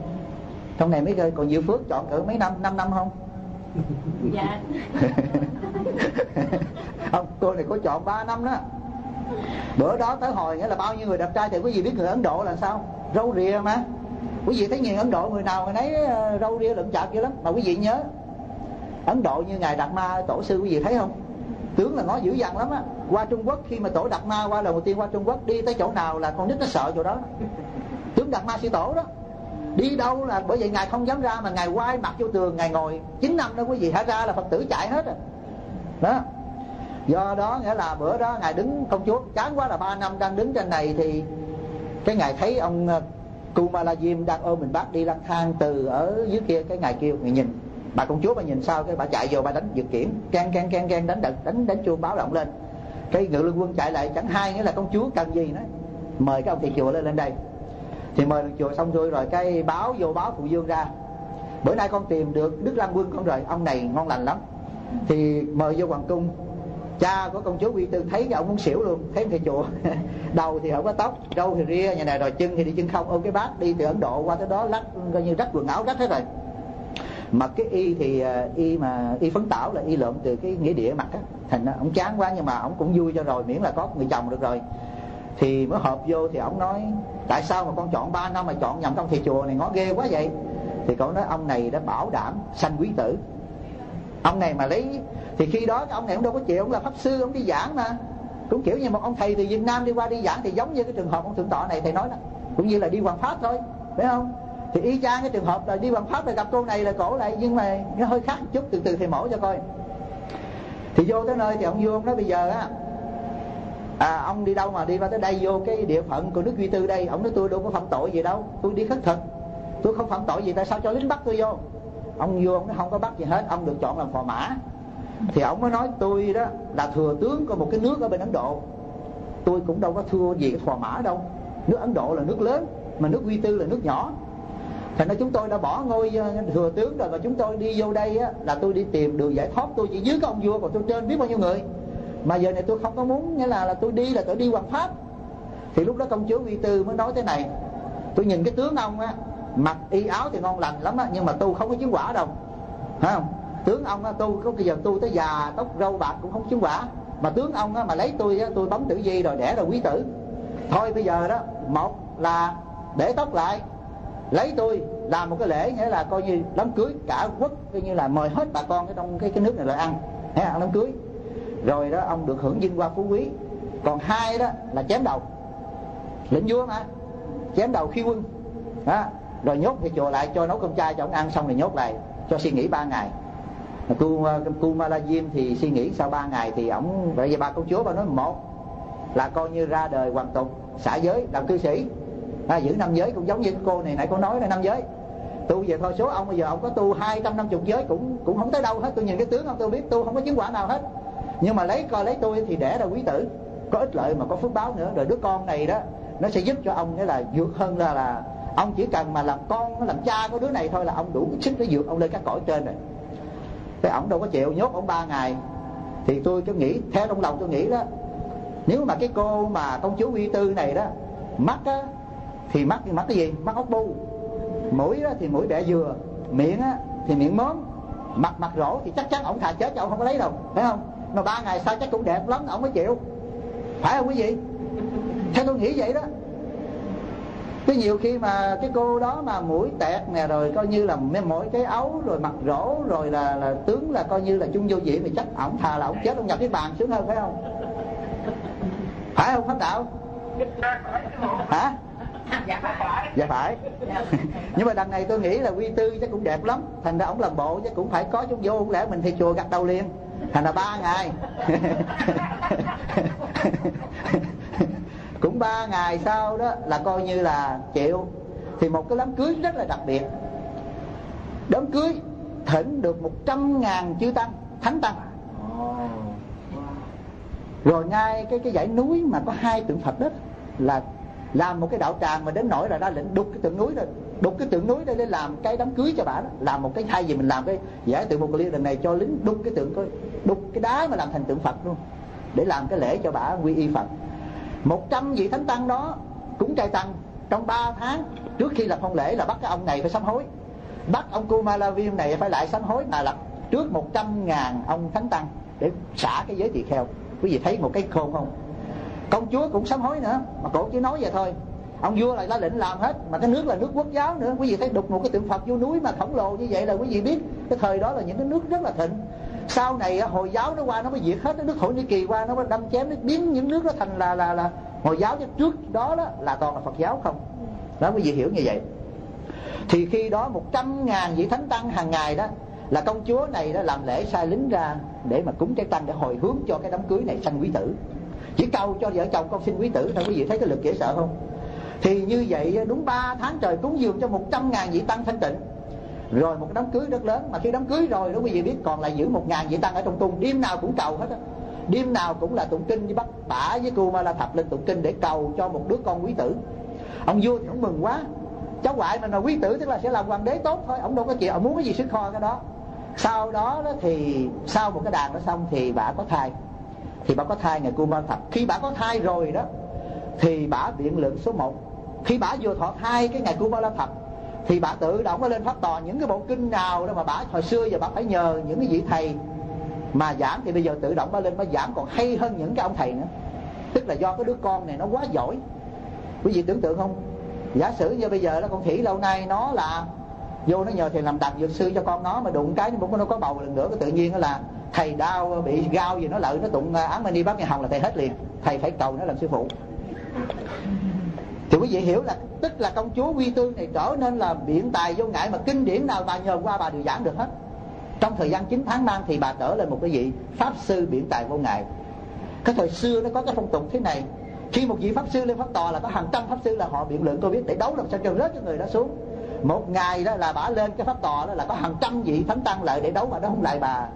Trong này mới coi còn Diệu Phước chọn cỡ mấy năm, năm năm không? Dạ. Không, cô này cô chọn ba năm đó. Bữa đó tới hồi nghĩa là bao nhiêu người đẹp trai. Thì quý vị biết người Ấn Độ là sao? Râu rìa mà. Quý vị thấy nhìn Ấn Độ người nào người nấy râu ria lượm chạp dữ lắm. Mà quý vị nhớ Ấn Độ như ngài Đạt Ma tổ sư, quý vị thấy không? Tướng là nó dữ dằn lắm á. Qua Trung Quốc khi mà tổ Đạt Ma qua lần đầu tiên qua Trung Quốc, đi tới chỗ nào là con nít nó sợ chỗ đó. Tướng Đạt Ma sư tổ đó, đi đâu là bởi vậy ngài không dám ra, mà ngài quay mặt vô tường, ngài ngồi chín năm đó quý vị, hả ra là Phật tử chạy hết rồi đó. Do đó nghĩa là bữa đó ngài đứng, công chúa chán quá là ba năm đang đứng trên này thì cái ngài thấy ông Kumala Diêm đang ôm mình bác đi lang thang từ ở dưới kia, cái ngài kêu, ngài nhìn bà công chúa, bà nhìn sao cái bà chạy vô bà đánh dược kiển, can can can can đánh đánh đánh đánh chuông báo động lên. Cái ngự lương quân chạy lại, chẳng hay nghĩa là công chúa cần gì nữa, mời cái ông thầy chùa lên lên đây. Thì mời chùa xong rồi rồi cái báo vô báo phụ dương ra, bữa nay con tìm được Đức Lăng Quân con rồi, ông này ngon lành lắm. Thì mời vô hoàng cung. Cha của công chúa Quy Tư thấy cái ông muốn xỉu luôn, thấy thầy chùa đầu thì không có tóc, râu thì ria như này, rồi chân thì đi chân không, ôm cái bát đi từ Ấn Độ qua tới đó lắc coi như rách quần áo rách hết rồi. Mặc cái y thì y mà y phấn tảo là y lượm từ cái nghĩa địa mặc á, thành ra ông chán quá nhưng mà ông cũng vui cho rồi, miễn là có người chồng được rồi. Thì mới họp vô thì ông nói tại sao mà con chọn ba năm mà chọn nhầm trong thầy chùa này, ngó ghê quá vậy. Thì cậu nói ông này đã bảo đảm sanh quý tử. Ông này mà lấy thì khi đó ông này cũng đâu có chịu, ông là pháp sư, ông đi giảng mà, cũng kiểu như một ông thầy từ Việt Nam đi qua đi giảng, thì giống như cái trường hợp ông thượng tọa này thầy nói đó, cũng như là đi hoằng pháp thôi, phải không? Thì y chang cái trường hợp là đi hoằng pháp là gặp cô này là cổ lại, nhưng mà nó hơi khác một chút, từ từ thầy mổ cho coi. Thì vô tới nơi thì ông vua ông nói bây giờ á, à, ông đi đâu mà đi qua tới đây vô cái địa phận của nước Duy Tư đây. Ông nói tôi đâu có phạm tội gì đâu, tôi đi khất thực, tôi không phạm tội gì, tại sao cho lính bắt tôi vô? Ông vua ông nói không có bắt gì hết, ông được chọn làm phò mã. Thì ông mới nói tôi đó là thừa tướng của một cái nước ở bên Ấn Độ. Tôi cũng đâu có thua gì cái Phò Mã đâu. Nước Ấn Độ là nước lớn, mà nước Quy Tư là nước nhỏ. Thành ra chúng tôi đã bỏ ngôi thừa tướng rồi, và chúng tôi đi vô đây á, là tôi đi tìm đường giải thoát. Tôi chỉ dưới cái ông vua, còn tôi trên biết bao nhiêu người. Mà giờ này tôi không có muốn, nghĩa là là tôi đi là tôi đi hoàng pháp. Thì lúc đó công chúa Quy Tư mới nói thế này: tôi nhìn cái tướng ông á, mặc y áo thì ngon lành lắm á, nhưng mà tu không có chứng quả đâu, phải không? Tướng ông á, tu có bây giờ tu tới già tóc râu bạc cũng không chứng quả. Mà tướng ông á, mà lấy tôi á, tôi bấm tử vi rồi đẻ rồi quý tử. Thôi bây giờ đó, một là để tóc lại, lấy tôi làm một cái lễ, nghĩa là coi như đám cưới cả quốc, coi như là mời hết bà con ở trong cái cái nước này lại ăn, hay ăn đám cưới. Rồi đó ông được hưởng vinh hoa phú quý. Còn hai đó là chém đầu, lệnh vua mà, chém đầu khi quân đó. Rồi nhốt thì chùa lại cho nấu cơm chay cho ông ăn, xong rồi nhốt lại cho suy nghĩ ba ngày. Cu Cu Mala Diêm thì suy nghĩ sau ba ngày thì ổng, vậy giờ bà công chúa bà nói một là coi như ra đời hoàn tục, xả giới làm cư sĩ, à, giữ năm giới cũng giống như cô này nãy cô nói là năm giới. Tu về thôi số ông bây giờ ông có tu hai trăm năm mươi giới cũng cũng không tới đâu hết. Tôi nhìn cái tướng ông tôi biết tu không có chứng quả nào hết. Nhưng mà lấy coi lấy tôi thì đẻ ra quý tử, có ích lợi mà có phước báo nữa. Rồi đứa con này đó nó sẽ giúp cho ông, nghĩa là vượt hơn là là ông chỉ cần mà làm con làm cha của đứa này thôi là ông đủ sức để vượt ông lên các cõi trên rồi. Thế ổng đâu có chịu, nhốt ông ba ngày. Thì tôi cứ nghĩ theo trong lòng tôi nghĩ đó, nếu mà cái cô mà công chúa Quy Tư này đó, mắt á thì mắt thì mắt cái gì, mắt ốc bu, mũi đó thì mũi bẹ dừa, miệng á thì miệng móm, mặt mặt rỗ thì chắc chắn ổng thà chết cho ổng không có lấy đâu, phải không? Mà ba ngày sau chắc cũng đẹp lắm ổng mới chịu, phải không quý vị? Theo tôi nghĩ vậy đó. Cái nhiều khi mà cái cô đó mà mũi tẹt nè, rồi coi như là mỗi cái ấu, rồi mặt rỗ, rồi là, là tướng là coi như là chung vô diện, thì chắc ổng thà là ổng chết, ổng nhập cái bàn sướng hơn, phải không? Phải không Pháp Đạo? Hả? Dạ phải. Dạ phải. Nhưng mà đằng này tôi nghĩ là Quy Tư chắc cũng đẹp lắm, thành ra ổng làm bộ chắc cũng phải có chút vô, không lẽ mình thì chùa gặt đầu liền. Thành ra ba ngày cũng ba ngày sau đó là coi như là chịu. Thì một cái đám cưới rất là đặc biệt. Đám cưới thỉnh được một trăm ngàn chư tăng, thánh tăng. Rồi ngay cái cái dãy núi mà có hai tượng Phật đó là làm một cái đạo tràng, mà đến nỗi là ra lệnh đục cái tượng núi rồi, đục cái tượng núi để làm cái đám cưới cho bà đó. Làm một cái, thay vì mình làm cái giải tượng một liên lần này cho lính đục cái tượng, đục cái đá mà làm thành tượng Phật luôn, để làm cái lễ cho bà quy y Phật. Một trăm vị thánh tăng đó cúng trai tăng trong ba tháng trước khi lập hôn lễ là bắt cái ông này phải sám hối, bắt ông Kumala Viêm này phải lại sám hối, mà lập trước một trăm ngàn ông thánh tăng để xả cái giới tỳ kheo. Quý vị thấy một cái khôn không? Công chúa cũng sám hối nữa, mà cổ chỉ nói vậy thôi. Ông vua lại ra lệnh làm hết, mà cái nước là nước quốc giáo nữa. Quý vị thấy đục một cái tượng Phật vô núi mà khổng lồ như vậy là quý vị biết cái thời đó là những cái nước rất là thịnh. Sau này Hồi giáo nó qua nó mới diệt hết, cái nước Thổ Nhĩ Kỳ qua nó mới đâm chém, nó biến những nước đó thành là là là Hồi giáo, chứ trước đó đó là toàn là Phật giáo không. Đó quý vị hiểu như vậy. Thì khi đó một trăm ngàn vị thánh tăng hàng ngày đó là công chúa này đó làm lễ sai lính ra để mà cúng trái tăng, để hồi hướng cho cái đám cưới này sanh quý tử. Chỉ cầu cho vợ chồng con sinh quý tử thôi. Quý vị thấy cái lực dễ sợ không? Thì như vậy đúng ba tháng trời cúng dường cho một trăm ngàn vị tăng thanh tịnh. Rồi một đám cưới rất lớn. Mà khi đám cưới rồi đó quý vị biết còn lại giữ một ngàn vị tăng ở trong cung. Đêm nào cũng cầu hết á, đêm nào cũng là tụng kinh, với bắt bả với cô Ma La Thập lên tụng kinh để cầu cho một đứa con quý tử. Ông vua thì ông mừng quá, cháu ngoại mình là quý tử tức là sẽ làm hoàng đế tốt thôi, ông đâu có chịu, ông muốn cái gì sức kho cái đó. Sau đó, đó thì sau một cái đàn đó xong thì bà có thai. Thì bà có thai ngày cô Ma La Thập. Khi bà có thai rồi đó thì bà biện luận số một. Khi bà vừa thọ thai cái ngày cô Ma La Thập thì bà tự động có lên pháp tòa những cái bộ kinh nào đó mà bà hồi xưa giờ bà phải nhờ những cái vị thầy mà giảng, thì bây giờ tự động bà lên bà giảng còn hay hơn những cái ông thầy nữa. Tức là do cái đứa con này nó quá giỏi. Quý vị tưởng tượng không? Giả sử như bây giờ đó con khỉ lâu nay nó là vô nó nhờ thầy làm đặc dược sư cho con nó, mà đụng cái nó có bầu lần nữa, cái tự nhiên đó là thầy đau bị gao gì nó lợi nó tụng Án Mani Bát Nhã Hồng là thầy hết liền. Thầy phải cầu nó làm sư phụ. Thì quý vị hiểu là tức là công chúa Quy Tư này trở nên là biện tài vô ngại, mà kinh điển nào bà nhờ qua bà đều giảng được hết. Trong thời gian chín tháng mang thì bà trở lên một cái vị pháp sư biện tài vô ngại. Cái thời xưa nó có cái phong tục thế này, khi một vị pháp sư lên pháp tòa là có hàng trăm pháp sư là họ biện luận cô biết để đấu làm sao cho rớt cái người đó xuống. Một ngày đó là bà lên cái pháp tòa đó là có hàng trăm vị thánh tăng lại để đấu mà nó không lại bà.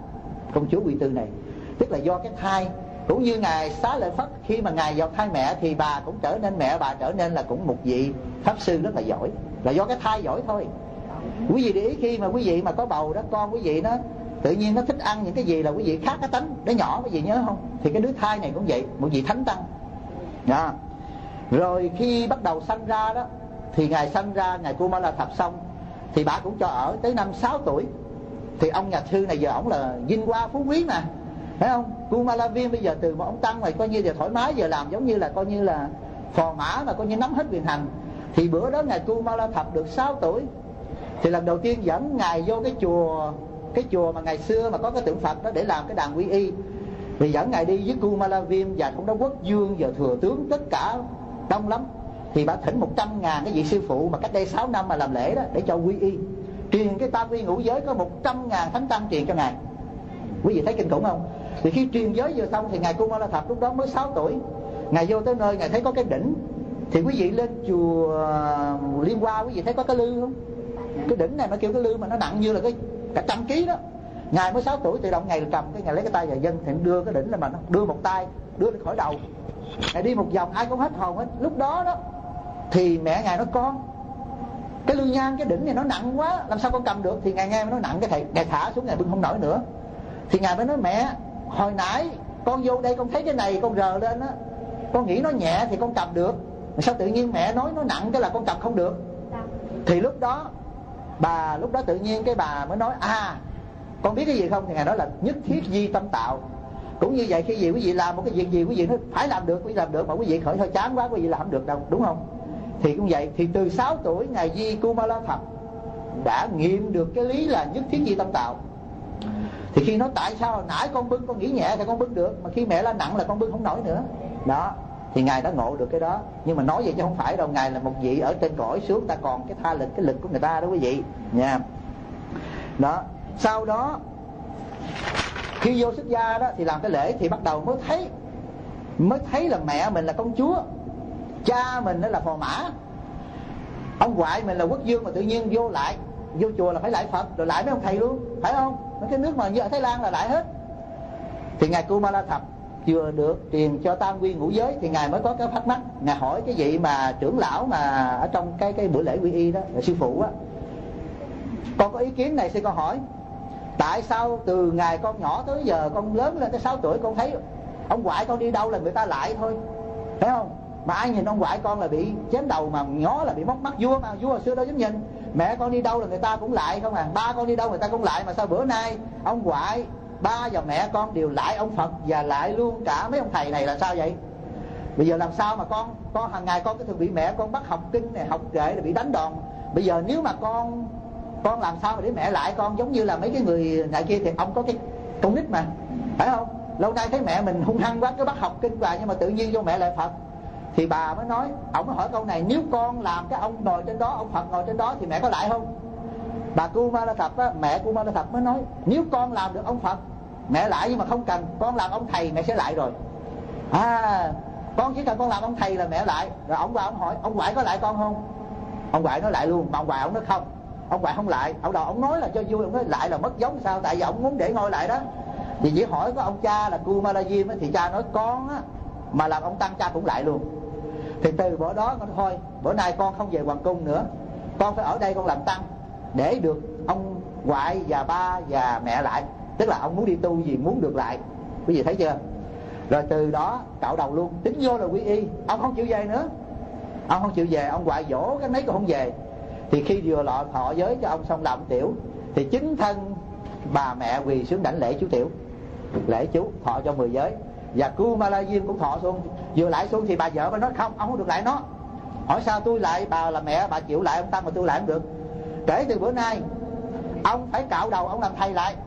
công chúa Quy Tư này. Tức là do cái thai, cũng như ngài Xá Lợi Phất khi mà ngài vào thai mẹ thì bà cũng trở nên, mẹ bà trở nên là cũng một vị pháp sư rất là giỏi, là do cái thai giỏi thôi. Quý vị để ý khi mà quý vị mà có bầu đó, con quý vị nó tự nhiên nó thích ăn những cái gì là quý vị khác cái tánh để nhỏ, quý vị nhớ không? Thì cái đứa thai này cũng vậy, một vị thánh tăng. Đó. Rồi khi bắt đầu sanh ra đó, thì ngài sanh ra, ngài Kumala Thập xong thì bà cũng cho ở tới năm sáu tuổi. Thì ông nhà sư này giờ ổng là vinh hoa phú quý mà, phải không? Kumala Viên bây giờ từ một ông tăng này coi như giờ thoải mái, giờ làm giống như là coi như là phò mã mà coi như nắm hết quyền hành. Thì bữa đó ngài Kumala Thập được sáu tuổi, thì lần đầu tiên dẫn ngài vô cái chùa, cái chùa mà ngày xưa mà có cái tượng Phật đó để làm cái đàn quy y. Thì dẫn ngài đi với Kumala Viên và thống đốc quốc vương và thừa tướng, tất cả đông lắm. Thì bà thỉnh một trăm ngàn cái vị sư phụ mà cách đây sáu năm mà làm lễ đó để cho quy y, truyền cái tam quy ngũ giới, có một trăm ngàn thánh tăng truyền cho ngài. Quý vị thấy kinh khủng không? Thì khi truyền giới vừa xong thì ngài Kumala Thập lúc đó mới sáu tuổi. Ngài vô tới nơi ngài thấy có cái đỉnh. Thì quý vị lên chùa Liên Hoa quý vị thấy có cái lư không? Cái đỉnh này nó kêu cái lư mà nó nặng như là cái cả trăm ký đó. Ngài mới sáu tuổi tự động ngài cầm cái, ngài lấy cái tay và dân thì đưa cái đỉnh lên mà nó đưa một tay đưa lên khỏi đầu. Ngài đi một vòng ai cũng hết hồn hết. Lúc đó đó thì mẹ ngài nói con, cái lư nhang cái đỉnh này nó nặng quá, làm sao con cầm được? Thì ngài nghe nó nặng, cái thầy ngài thả xuống, ngài bưng không nổi nữa. Thì ngài mới nói mẹ, hồi nãy con vô đây con thấy cái này con rờ lên á, con nghĩ nó nhẹ thì con cầm được, sao tự nhiên mẹ nói nó nặng cái là con cầm không được? Thì lúc đó bà lúc đó tự nhiên cái bà mới nói à con biết cái gì không? Thì ngài nói là nhất thiết di tâm tạo. Cũng như vậy, khi gì quý vị làm một cái việc gì quý vị nói phải làm được, quý vị làm được, mà quý vị khởi hơi chán quá quý vị làm không được đâu, đúng không? Thì cũng vậy, thì từ sáu tuổi ngài Di Kumala Thập đã nghiệm được cái lý là nhất thiết di tâm tạo. Thì khi nói tại sao hồi nãy con bưng con nghĩ nhẹ thì con bưng được, mà khi mẹ la nặng là con bưng không nổi nữa. Đó, thì ngài đã ngộ được cái đó. Nhưng mà nói vậy chứ không phải đâu, ngài là một vị ở trên cõi xuống, ta còn cái tha lực, cái lực của người ta đó quý vị nha. Đó, sau đó khi vô xuất gia đó thì làm cái lễ thì bắt đầu mới thấy mới thấy là mẹ mình là công chúa, cha mình đó là phò mã, ông ngoại mình là quốc vương, mà tự nhiên vô lại vô chùa là phải lại Phật rồi lại mấy ông thầy luôn, phải không? Mấy cái nước mà như ở Thái Lan là lại hết. Thì ngài Kumala Thập chưa được truyền cho tam quy ngũ giới thì ngài mới có cái thắc mắc, ngài hỏi cái vị mà trưởng lão mà ở trong cái cái buổi lễ quy y đó, là sư phụ á, con có ý kiến này xin con hỏi, tại sao từ ngày con nhỏ tới giờ con lớn lên tới sáu tuổi con thấy ông ngoại con đi đâu là người ta lại thôi, phải không? Mà ai nhìn ông ngoại con là bị chém đầu, mà ngó là bị móc mắt vua, mà vua hồi xưa đâu dám nhìn. Mẹ con đi đâu là người ta cũng lại không à, ba con đi đâu người ta cũng lại, mà sao bữa nay ông ngoại, ba và mẹ con đều lại ông Phật và lại luôn cả mấy ông thầy này là sao vậy? Bây giờ làm sao mà con con hàng ngày con cứ thường bị mẹ con bắt học kinh này, học kệ là bị đánh đòn. Bây giờ nếu mà con con làm sao mà để mẹ lại con, giống như là mấy cái người này kia thì ông có cái con nít mà, phải không? Lâu nay thấy mẹ mình hung hăng quá cứ bắt học kinh hoài, nhưng mà tự nhiên vô mẹ lại Phật. Thì bà mới nói, ông mới hỏi câu này, nếu con làm cái ông ngồi trên đó, ông Phật ngồi trên đó thì mẹ có lại không? Bà Kumala Thập á, mẹ Kumala Thập mới nói, nếu con làm được ông Phật mẹ lại, nhưng mà không cần, con làm ông thầy mẹ sẽ lại rồi. À, con chỉ cần con làm ông thầy là mẹ lại. Rồi ông qua ông hỏi, ông ngoại có lại con không? Ông ngoại nói lại luôn, mà ông ngoại ông nói không, ông ngoại không lại. Ông đầu ông nói là cho vui, ông nói lại là mất giống sao, tại vì ông muốn để ngôi lại đó. Thì chỉ hỏi có ông cha là Kumala Diêm á, thì cha nói con á mà làm ông tăng cha cũng lại luôn. Thì từ bữa đó con thôi, bữa nay con không về hoàng cung nữa, con phải ở đây con làm tăng để được ông ngoại và ba và mẹ lại. Tức là ông muốn đi tu gì muốn được lại, quý vị thấy chưa? Rồi từ đó cạo đầu luôn, tính vô là quy y. Ông không chịu về nữa, ông không chịu về, ông ngoại dỗ cái mấy con không về. Thì khi vừa lọ thọ giới cho ông xong làm tiểu, thì chính thân bà mẹ quỳ xuống đảnh lễ chú tiểu, lễ chú thọ cho mười giới. Và Kumala Diêm cũng thọ xuống. Vừa lại xuống thì bà vợ mới nói không, ông không được lại nó. Hỏi sao tôi lại, bà là mẹ bà chịu lại ông tăng mà tôi lại không được. Kể từ bữa nay ông phải cạo đầu, ông làm thầy lại.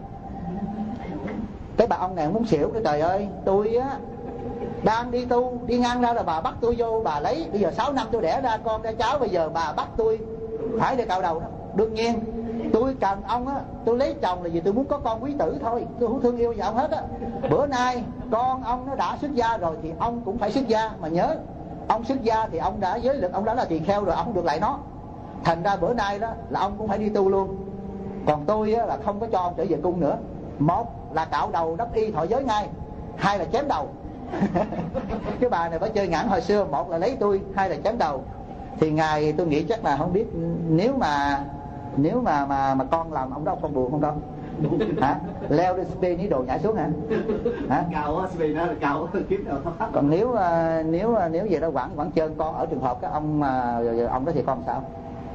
Cái bà ông này muốn xỉu, cái trời ơi, tôi á đang đi tu, đi ngang ra là bà bắt tôi vô bà lấy. Bây giờ sáu năm tôi đẻ ra con ra cháu, bây giờ bà bắt tôi phải đi cạo đầu đó. Đương nhiên tôi cần ông á, tôi lấy chồng là vì tôi muốn có con quý tử thôi, tôi không thương yêu gì ông hết á. Bữa nay con ông nó đã xuất gia rồi thì ông cũng phải xuất gia. Mà nhớ, ông xuất gia thì ông đã giới lực, ông đã là tỳ kheo rồi, ông không được lại nó. Thành ra bữa nay đó là ông cũng phải đi tu luôn. Còn tôi á, là không có cho ông trở về cung nữa. Một là cạo đầu đắp y thọ giới ngay, hai là chém đầu. Cái bà này phải chơi ngẳng hồi xưa, một là lấy tôi, hai là chém đầu. Thì ngài tôi nghĩ chắc là không biết, nếu mà nếu mà mà mà con làm ông đó, con buồn không đâu? Hả? Leo lên spin ní đồ nhảy xuống hả? Hả? Cao á, spin đó là cao kiếm đâu thấp. Còn nếu nếu nếu vậy đó vẫn vẫn trơn con, ở trường hợp các ông ông đó thì con sao?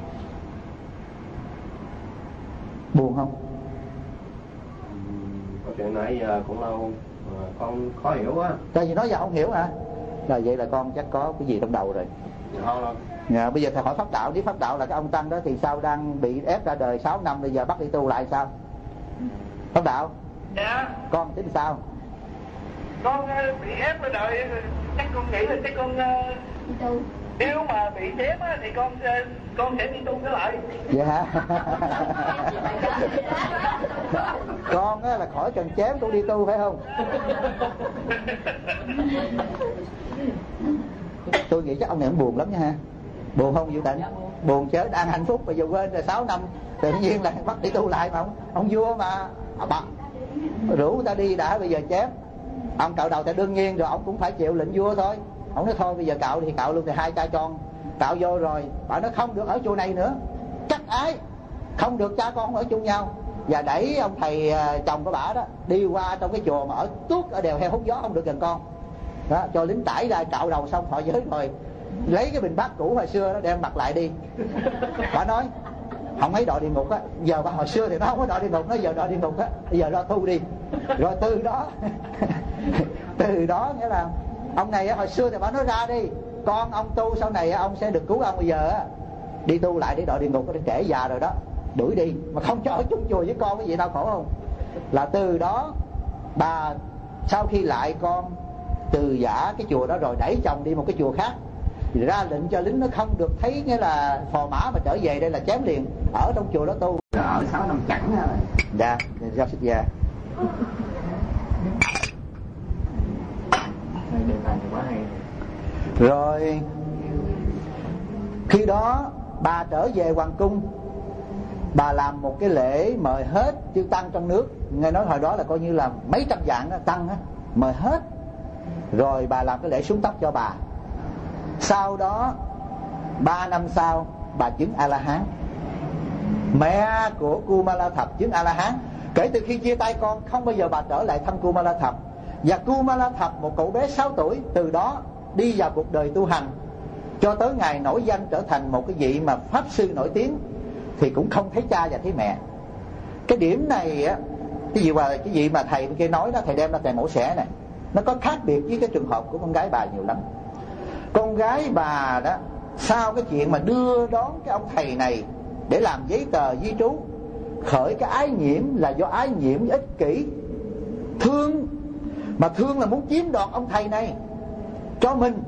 Buồn không? Câu chuyện nãy giờ cũng lâu mà con khó hiểu quá. Tại vì nói giờ không hiểu hả? Là vậy là con chắc có cái gì trong đầu rồi. Không đâu. Dạ, bây giờ thầy hỏi pháp đạo, nếu pháp đạo là cái ông Tăng đó thì sao đang bị ép ra đời sáu năm, bây giờ bắt đi tu lại sao? Pháp đạo. Dạ. Con tính sao? Con bị ép ra đời, chắc con nghĩ là chắc con tu. Nếu mà bị chém á, thì con con sẽ đi tu trở lại. Dạ hả? Con á, là khỏi cần chém cũng đi tu phải không? Tôi nghĩ chắc ông này cũng buồn lắm nha ha. Buồn không Vũ Tịnh? Buồn chớ, đang hạnh phúc mà giờ quên rồi sáu năm tự nhiên là bắt đi tu lại mà ông, ông vua mà bà, rủ người ta đi đã, bây giờ chém ông cạo đầu thì đương nhiên rồi ông cũng phải chịu lệnh vua thôi. Ông nói thôi bây giờ cạo thì cạo luôn, thì hai cha con cạo vô rồi bà nói không được ở chùa này nữa, cắt ái, không được cha con ở chung nhau, và đẩy ông thầy chồng của bà đó đi qua trong cái chùa mà ở tuốt ở đèo heo hút gió, không được gần con đó, cho lính tải ra cạo đầu xong thọ giới rồi lấy cái bình bát cũ hồi xưa đó đem mặc lại đi. Bà nói không thấy đọa địa ngục á, giờ bà hồi xưa thì nó không có đọa địa ngục, nó giờ đọa địa ngục á, giờ ra tu đi. Rồi từ đó từ đó nghĩa là ông này hồi xưa thì bà nói ra đi, con ông tu sau này ông sẽ được cứu ông, bây giờ á đi tu lại để đọa địa ngục, để trễ già rồi đó, đuổi đi mà không cho ở chung chùa với con, cái gì đau khổ không? Là từ đó bà sau khi lại con từ giả cái chùa đó rồi đẩy chồng đi một cái chùa khác, thì ra lệnh cho lính nó không được thấy, nghĩa là phò mã mà trở về đây là chém liền, ở trong chùa đó tu. Ở sáu năm chẳng rồi. Dạ, giao xích gia. Rồi khi đó bà trở về hoàng cung, bà làm một cái lễ mời hết chư tăng trong nước, nghe nói hồi đó là coi như là mấy trăm vạn tăng á, mời hết. Rồi bà làm cái lễ xuống tóc cho bà. Sau đó ba năm sau bà chứng A La Hán. Mẹ của Kumala Thập chứng A La Hán. Kể từ khi chia tay con không bao giờ bà trở lại thăm Kumala Thập. Và Kumala Thập, một cậu bé sáu tuổi, từ đó đi vào cuộc đời tu hành cho tới ngày nổi danh trở thành một cái vị mà pháp sư nổi tiếng, thì cũng không thấy cha và thấy mẹ. Cái điểm này á, cái gì mà cái gì mà thầy kia nói đó, thầy đem ra thầy mổ xẻ này, nó có khác biệt với cái trường hợp của con gái bà nhiều lắm. Con gái bà đó, sau cái chuyện mà đưa đón cái ông thầy này để làm giấy tờ di trú, khởi cái ái nhiễm là do ái nhiễm ích kỷ, thương, mà thương là muốn chiếm đoạt ông thầy này cho mình,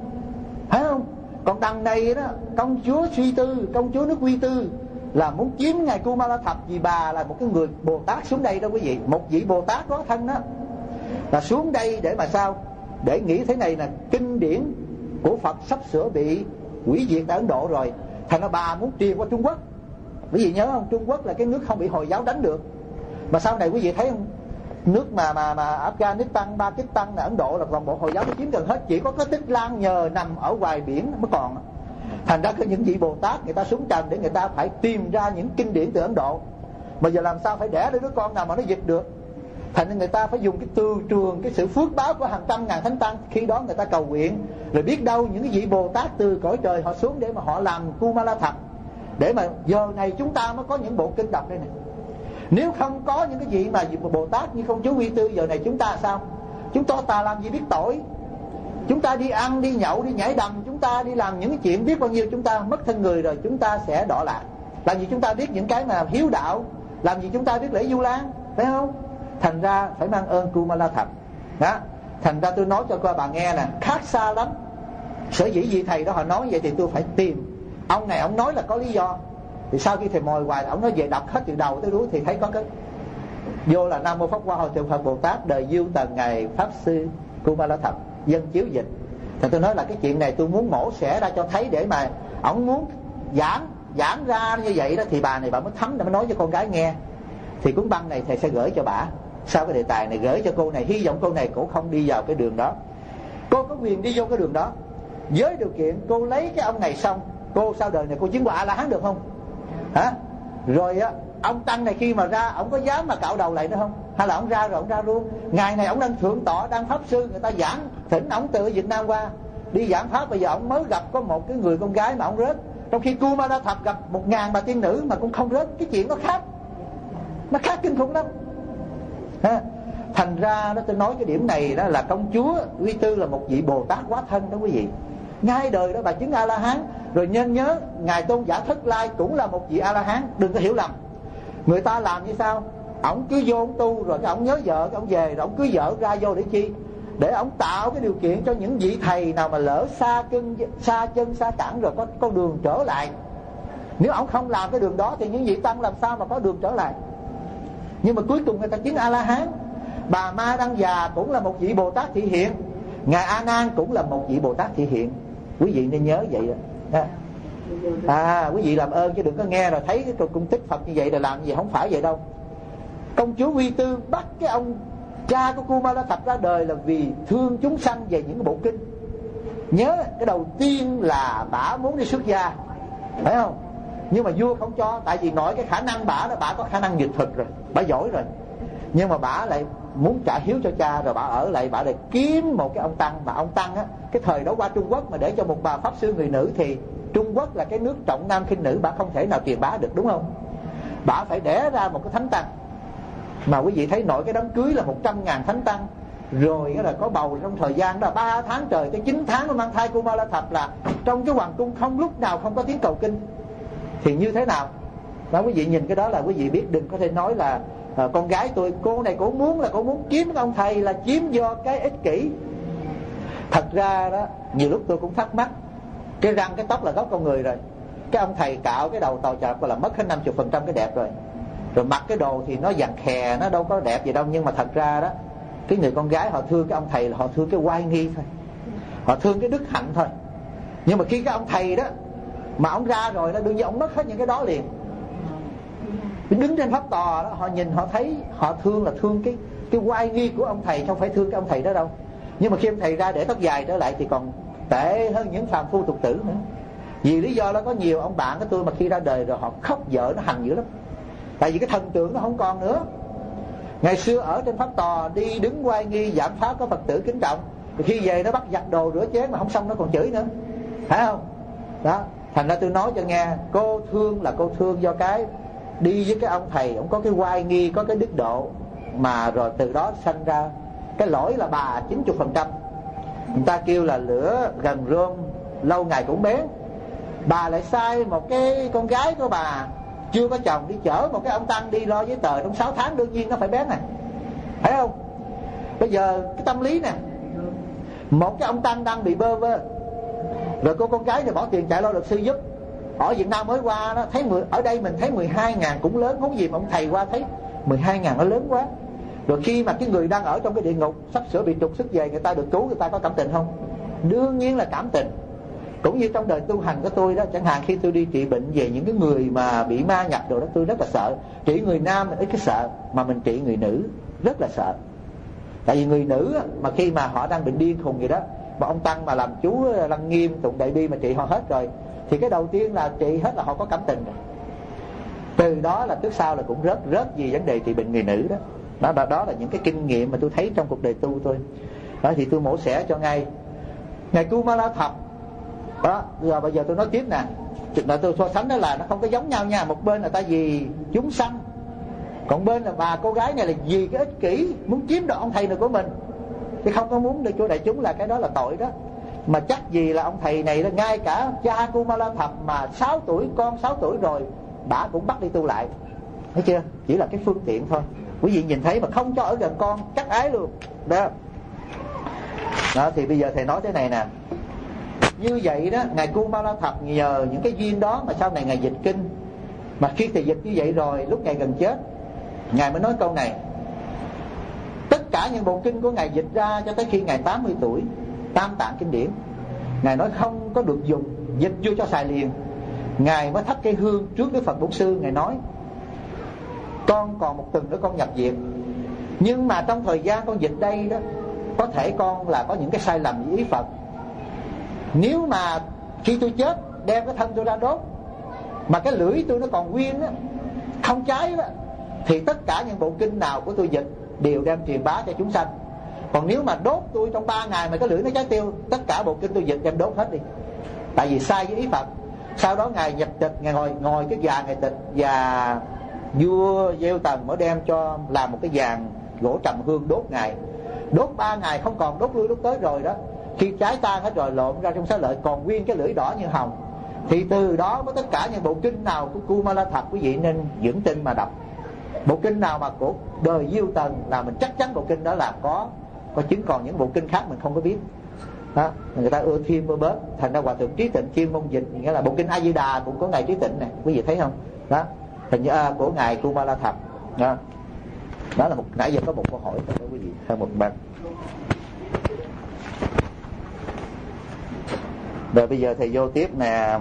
phải không? Còn đằng này đó, công chúa suy tư, công chúa nước Quy Tư là muốn chiếm ngài Kumala Thập, vì bà là một cái người Bồ Tát xuống đây đó quý vị, một vị Bồ Tát có thân đó, là xuống đây để mà sao? Để nghĩ thế này là kinh điển của Phật sắp sửa bị hủy diệt tại Ấn Độ rồi, thành ra bà muốn truyền qua Trung Quốc. Quý vị nhớ không, Trung Quốc là cái nước không bị Hồi giáo đánh được. Mà sau này quý vị thấy không, nước mà mà mà Afghanistan, Pakistan, Ấn Độ là toàn bộ Hồi giáo nó chiếm gần hết, chỉ có cái Tích Lan nhờ nằm ở ngoài biển mới còn. Thành ra có những vị Bồ Tát người ta xuống trần để người ta phải tìm ra những kinh điển từ Ấn Độ, mà giờ làm sao phải đẻ đứa con nào mà nó dịch được. Thành ra người ta phải dùng cái từ trường, cái sự phước báo của hàng trăm ngàn thánh tăng, khi đó người ta cầu nguyện, rồi biết đâu những cái vị Bồ Tát từ cõi trời họ xuống để mà họ làm Kumala Thập, để mà giờ này chúng ta mới có những bộ kinh đọc đây này. Nếu không có những cái vị mà Bồ Tát như công chúa Quy Tư, giờ này chúng ta sao? Chúng ta ta làm gì biết tội? Chúng ta đi ăn, đi nhậu, đi nhảy đầm, chúng ta đi làm những cái chuyện biết bao nhiêu, chúng ta mất thân người rồi chúng ta sẽ đọa lạc. Làm gì chúng ta biết những cái mà hiếu đạo, làm gì chúng ta biết lễ Du Lan, phải không? Thành ra phải mang ơn Kumala Thập đó. Thành ra tôi nói cho coi bà nghe nè, khác xa lắm. Sở dĩ vị thầy đó họ nói vậy thì tôi phải tìm. Ông này ông nói là có lý do, thì sau khi thầy mồi hoài, ông nói về đọc hết từ đầu tới đuôi thì thấy có cái vô là Nam Mô Pháp Hoa Hồi Thượng Phật Bồ Tát đời Diêu Tần ngày Pháp Sư Kumala Thập dân chiếu dịch. Thì tôi nói là cái chuyện này tôi muốn mổ xẻ ra cho thấy, để mà ông muốn giảng giảng ra như vậy đó, thì bà này bà mới thấm, mới nói cho con gái nghe. Thì cuốn băng này thầy sẽ gửi cho bà. sau cái đề tài này gửi cho cô này, hy vọng cô này cũng không đi vào cái đường đó. Cô có quyền đi vô cái đường đó với điều kiện cô lấy cái ông này xong, cô sau đời này cô chứng quả A-la-hán được không? Hả? Rồi á, ông tăng này khi mà ra, ông có dám mà cạo đầu lại nữa không? Hay là ông ra rồi ông ra luôn? Ngày này ông đang thượng tọa, đang pháp sư, người ta giảng, thỉnh ông từ Việt Nam qua đi giảng pháp. Bây giờ ông mới gặp có một cái người con gái mà ông rớt, trong khi Kumara Thập gặp một ngàn bà tiên nữ mà cũng không rớt. Cái chuyện nó khác, nó khác kinh khủng lắm. Ha. Thành ra đó, tôi nói cái điểm này đó là công chúa Quy Tư là một vị Bồ Tát hóa thân đó quý vị. Ngay đời đó bà chứng A-la-hán. Rồi nên nhớ ngài Tôn giả Thất Lai cũng là một vị A-la-hán. Đừng có hiểu lầm. Người ta làm như sao? Ổng cứ vô ổng tu rồi cái ổng nhớ vợ, cái ổng về rồi ổng cưới vợ ra vô để chi? Để ổng tạo cái điều kiện cho những vị thầy nào mà lỡ xa chân xa chân xa cẳng rồi có con đường trở lại. Nếu ổng không làm cái đường đó thì những vị tăng làm sao mà có đường trở lại? Nhưng mà cuối cùng người ta chứng A-la-hán. Bà Ma Đăng Già cũng là một vị Bồ Tát thị hiện. Ngài A Nan cũng là một vị Bồ Tát thị hiện. Quý vị nên nhớ vậy đó. À, quý vị làm ơn chứ đừng có nghe rồi thấy cái cung tích Phật như vậy rồi làm gì, không phải vậy đâu. Công chúa Quy Tư bắt cái ông cha của Kumara Thập ra đời là vì thương chúng sanh về những cái bộ kinh. Nhớ cái đầu tiên là bả muốn đi xuất gia, phải không? Nhưng mà vua không cho, tại vì nói cái khả năng bả là bả có khả năng dịch thuật rồi, bả giỏi rồi. Nhưng mà bả lại muốn trả hiếu cho cha, rồi bả ở lại, bả lại kiếm một cái ông tăng. Mà ông tăng á, cái thời đó qua Trung Quốc mà để cho một bà pháp sư người nữ thì Trung Quốc là cái nước trọng nam khinh nữ, bả không thể nào truyền bá được, đúng không? Bả phải đẻ ra một cái thánh tăng. Mà quý vị thấy nội cái đám cưới là một trăm ngàn thánh tăng. Rồi là có bầu trong thời gian đó ba tháng trời tới chín tháng nó mang thai Kumara Thập, là trong cái hoàng cung không lúc nào không có tiếng cầu kinh. Thì như thế nào? Đó, quý vị nhìn cái đó là quý vị biết, đừng có thể nói là à, con gái tôi, cô này cô muốn là cô muốn kiếm ông thầy là chiếm do cái ích kỷ. Thật ra đó, nhiều lúc tôi cũng thắc mắc, cái răng cái tóc là gốc con người rồi, cái ông thầy cạo cái đầu tàu chọc là mất hết năm mươi phần trăm cái đẹp rồi. Rồi mặc cái đồ thì nó dằn khè, nó đâu có đẹp gì đâu. Nhưng mà thật ra đó, cái người con gái họ thương cái ông thầy là họ thương cái oai nghi thôi, họ thương cái đức hạnh thôi. Nhưng mà khi cái ông thầy đó mà ông ra rồi đó, đương nhiên ông mất hết những cái đó liền. Đứng trên pháp tòa đó, họ nhìn họ thấy, họ thương là thương cái cái oai nghi của ông thầy, không phải thương cái ông thầy đó đâu. Nhưng mà khi ông thầy ra để tóc dài trở lại thì còn tệ hơn những phàm phu tục tử nữa. Vì lý do đó có nhiều ông bạn của tôi mà khi ra đời rồi họ khóc vợ nó hành dữ lắm. Tại vì cái thần tượng nó không còn nữa. Ngày xưa ở trên pháp tòa đi đứng oai nghi giảng pháp có Phật tử kính trọng, rồi khi về nó bắt giặt đồ rửa chén mà không xong nó còn chửi nữa, phải không? Đó, thành ra tôi nói cho nghe, cô thương là cô thương do cái đi với cái ông thầy, ông có cái oai nghi, có cái đức độ, mà rồi từ đó sanh ra cái lỗi là bà chín mươi phần trăm. Người ta kêu là lửa gần rơm lâu ngày cũng bén. Bà lại sai một cái con gái của bà chưa có chồng đi chở một cái ông tăng đi lo giấy tờ trong sáu tháng, đương nhiên nó phải bén này, phải không? Bây giờ cái tâm lý nè, một cái ông tăng đang bị bơ vơ, rồi cô con gái thì bỏ tiền chạy lo luật sư giúp. Ở Việt Nam mới qua đó, thấy mười, ở đây mình thấy mười hai ngàn cũng lớn, không gì mà ông thầy qua thấy mười hai ngàn nó lớn quá. Rồi khi mà cái người đang ở trong cái địa ngục sắp sửa bị trục xuất về, người ta được cứu, người ta có cảm tình không? Đương nhiên là cảm tình. Cũng như trong đời tu hành của tôi đó, chẳng hạn khi tôi đi trị bệnh về những cái người mà bị ma nhập rồi đó, tôi rất là sợ. Trị người nam ít cái sợ, mà mình trị người nữ rất là sợ. Tại vì người nữ mà khi mà họ đang bệnh điên khùng gì đó, mà ông tăng mà làm chú Lăng Nghiêm tụng đại bi mà trị họ hết rồi, thì cái đầu tiên là trị hết là họ có cảm tình rồi. Từ đó là trước sau là cũng rớt rớt vì vấn đề trị bệnh người nữ đó. Đó, đó, đó là những cái kinh nghiệm mà tôi thấy trong cuộc đời tu tôi. Đó thì tôi mổ xẻ cho ngay ngày Kumara Thập đó. Giờ bây giờ tôi nói tiếp nè, là tôi so sánh đó là nó không có giống nhau nha. Một bên là tại vì chúng sanh, còn bên là bà cô gái này là vì cái ích kỷ muốn chiếm đoạt ông thầy này của mình, chứ không có muốn được cho đại chúng, là cái đó là tội đó. Mà chắc gì là ông thầy này, ngay cả cha Kumara Thập mà sáu tuổi, con sáu tuổi rồi, bà cũng bắt đi tu lại, thấy chưa? Chỉ là cái phương tiện thôi. Quý vị nhìn thấy mà không cho ở gần con, chắc ái luôn đó. Đó thì bây giờ thầy nói thế này nè, như vậy đó, ngài Kumara Thập nhờ những cái duyên đó mà sau này ngài dịch kinh. Mà khi thầy dịch như vậy rồi, lúc ngài gần chết, ngài mới nói câu này: tất cả những bộ kinh của ngài dịch ra cho tới khi ngài tám mươi tuổi, Tam Tạng kinh điển, ngài nói không có được dùng, dịch vô cho xài liền. Ngài mới thắp cây hương trước Đức Phật Bổn Sư, ngài nói: con còn một tuần nữa con nhập viện, Nhưng mà trong thời gian con dịch đây đó, có thể con là có những cái sai lầm với ý Phật. Nếu mà khi tôi chết đem cái thân tôi ra đốt, mà cái lưỡi tôi nó còn nguyên á, không cháy đó, thì tất cả những bộ kinh nào của tôi dịch đều đem truyền bá cho chúng sanh. Còn nếu mà đốt tôi trong ba ngày mà cái lưỡi nó cháy tiêu, tất cả bộ kinh tôi dịch đem đốt hết đi. Tại vì sai với ý Phật. Sau đó ngài nhập tịch, ngài ngồi ngồi cái giàn ngài tịch, và vua Gieo Tần mới đem cho làm một cái giàn gỗ trầm hương đốt ngài. Đốt ba ngày không còn đốt lui đốt tới rồi đó, khi cháy tan hết rồi lộn ra trong xá lợi còn nguyên cái lưỡi đỏ như hồng. Thì từ đó với tất cả những bộ kinh nào của Kumala Thập, quý vị nên vững tin mà đọc. Bộ kinh nào mà của đời Diêu Tần là mình chắc chắn bộ kinh đó là có có chứng, còn những bộ kinh khác mình không có biết đó, người ta ưa thêm ưa bớt. Thành ra Hòa Thượng Trí Tịnh chuyên môn dịch, nghĩa là bộ kinh A Di Đà cũng có ngài Trí Tịnh này, quý vị thấy không đó, hình như à, của ngài Kumala Thập đó. Đó là một, nãy giờ có một câu hỏi cho quý vị theo một bạn. Rồi bây giờ thầy vô tiếp nè.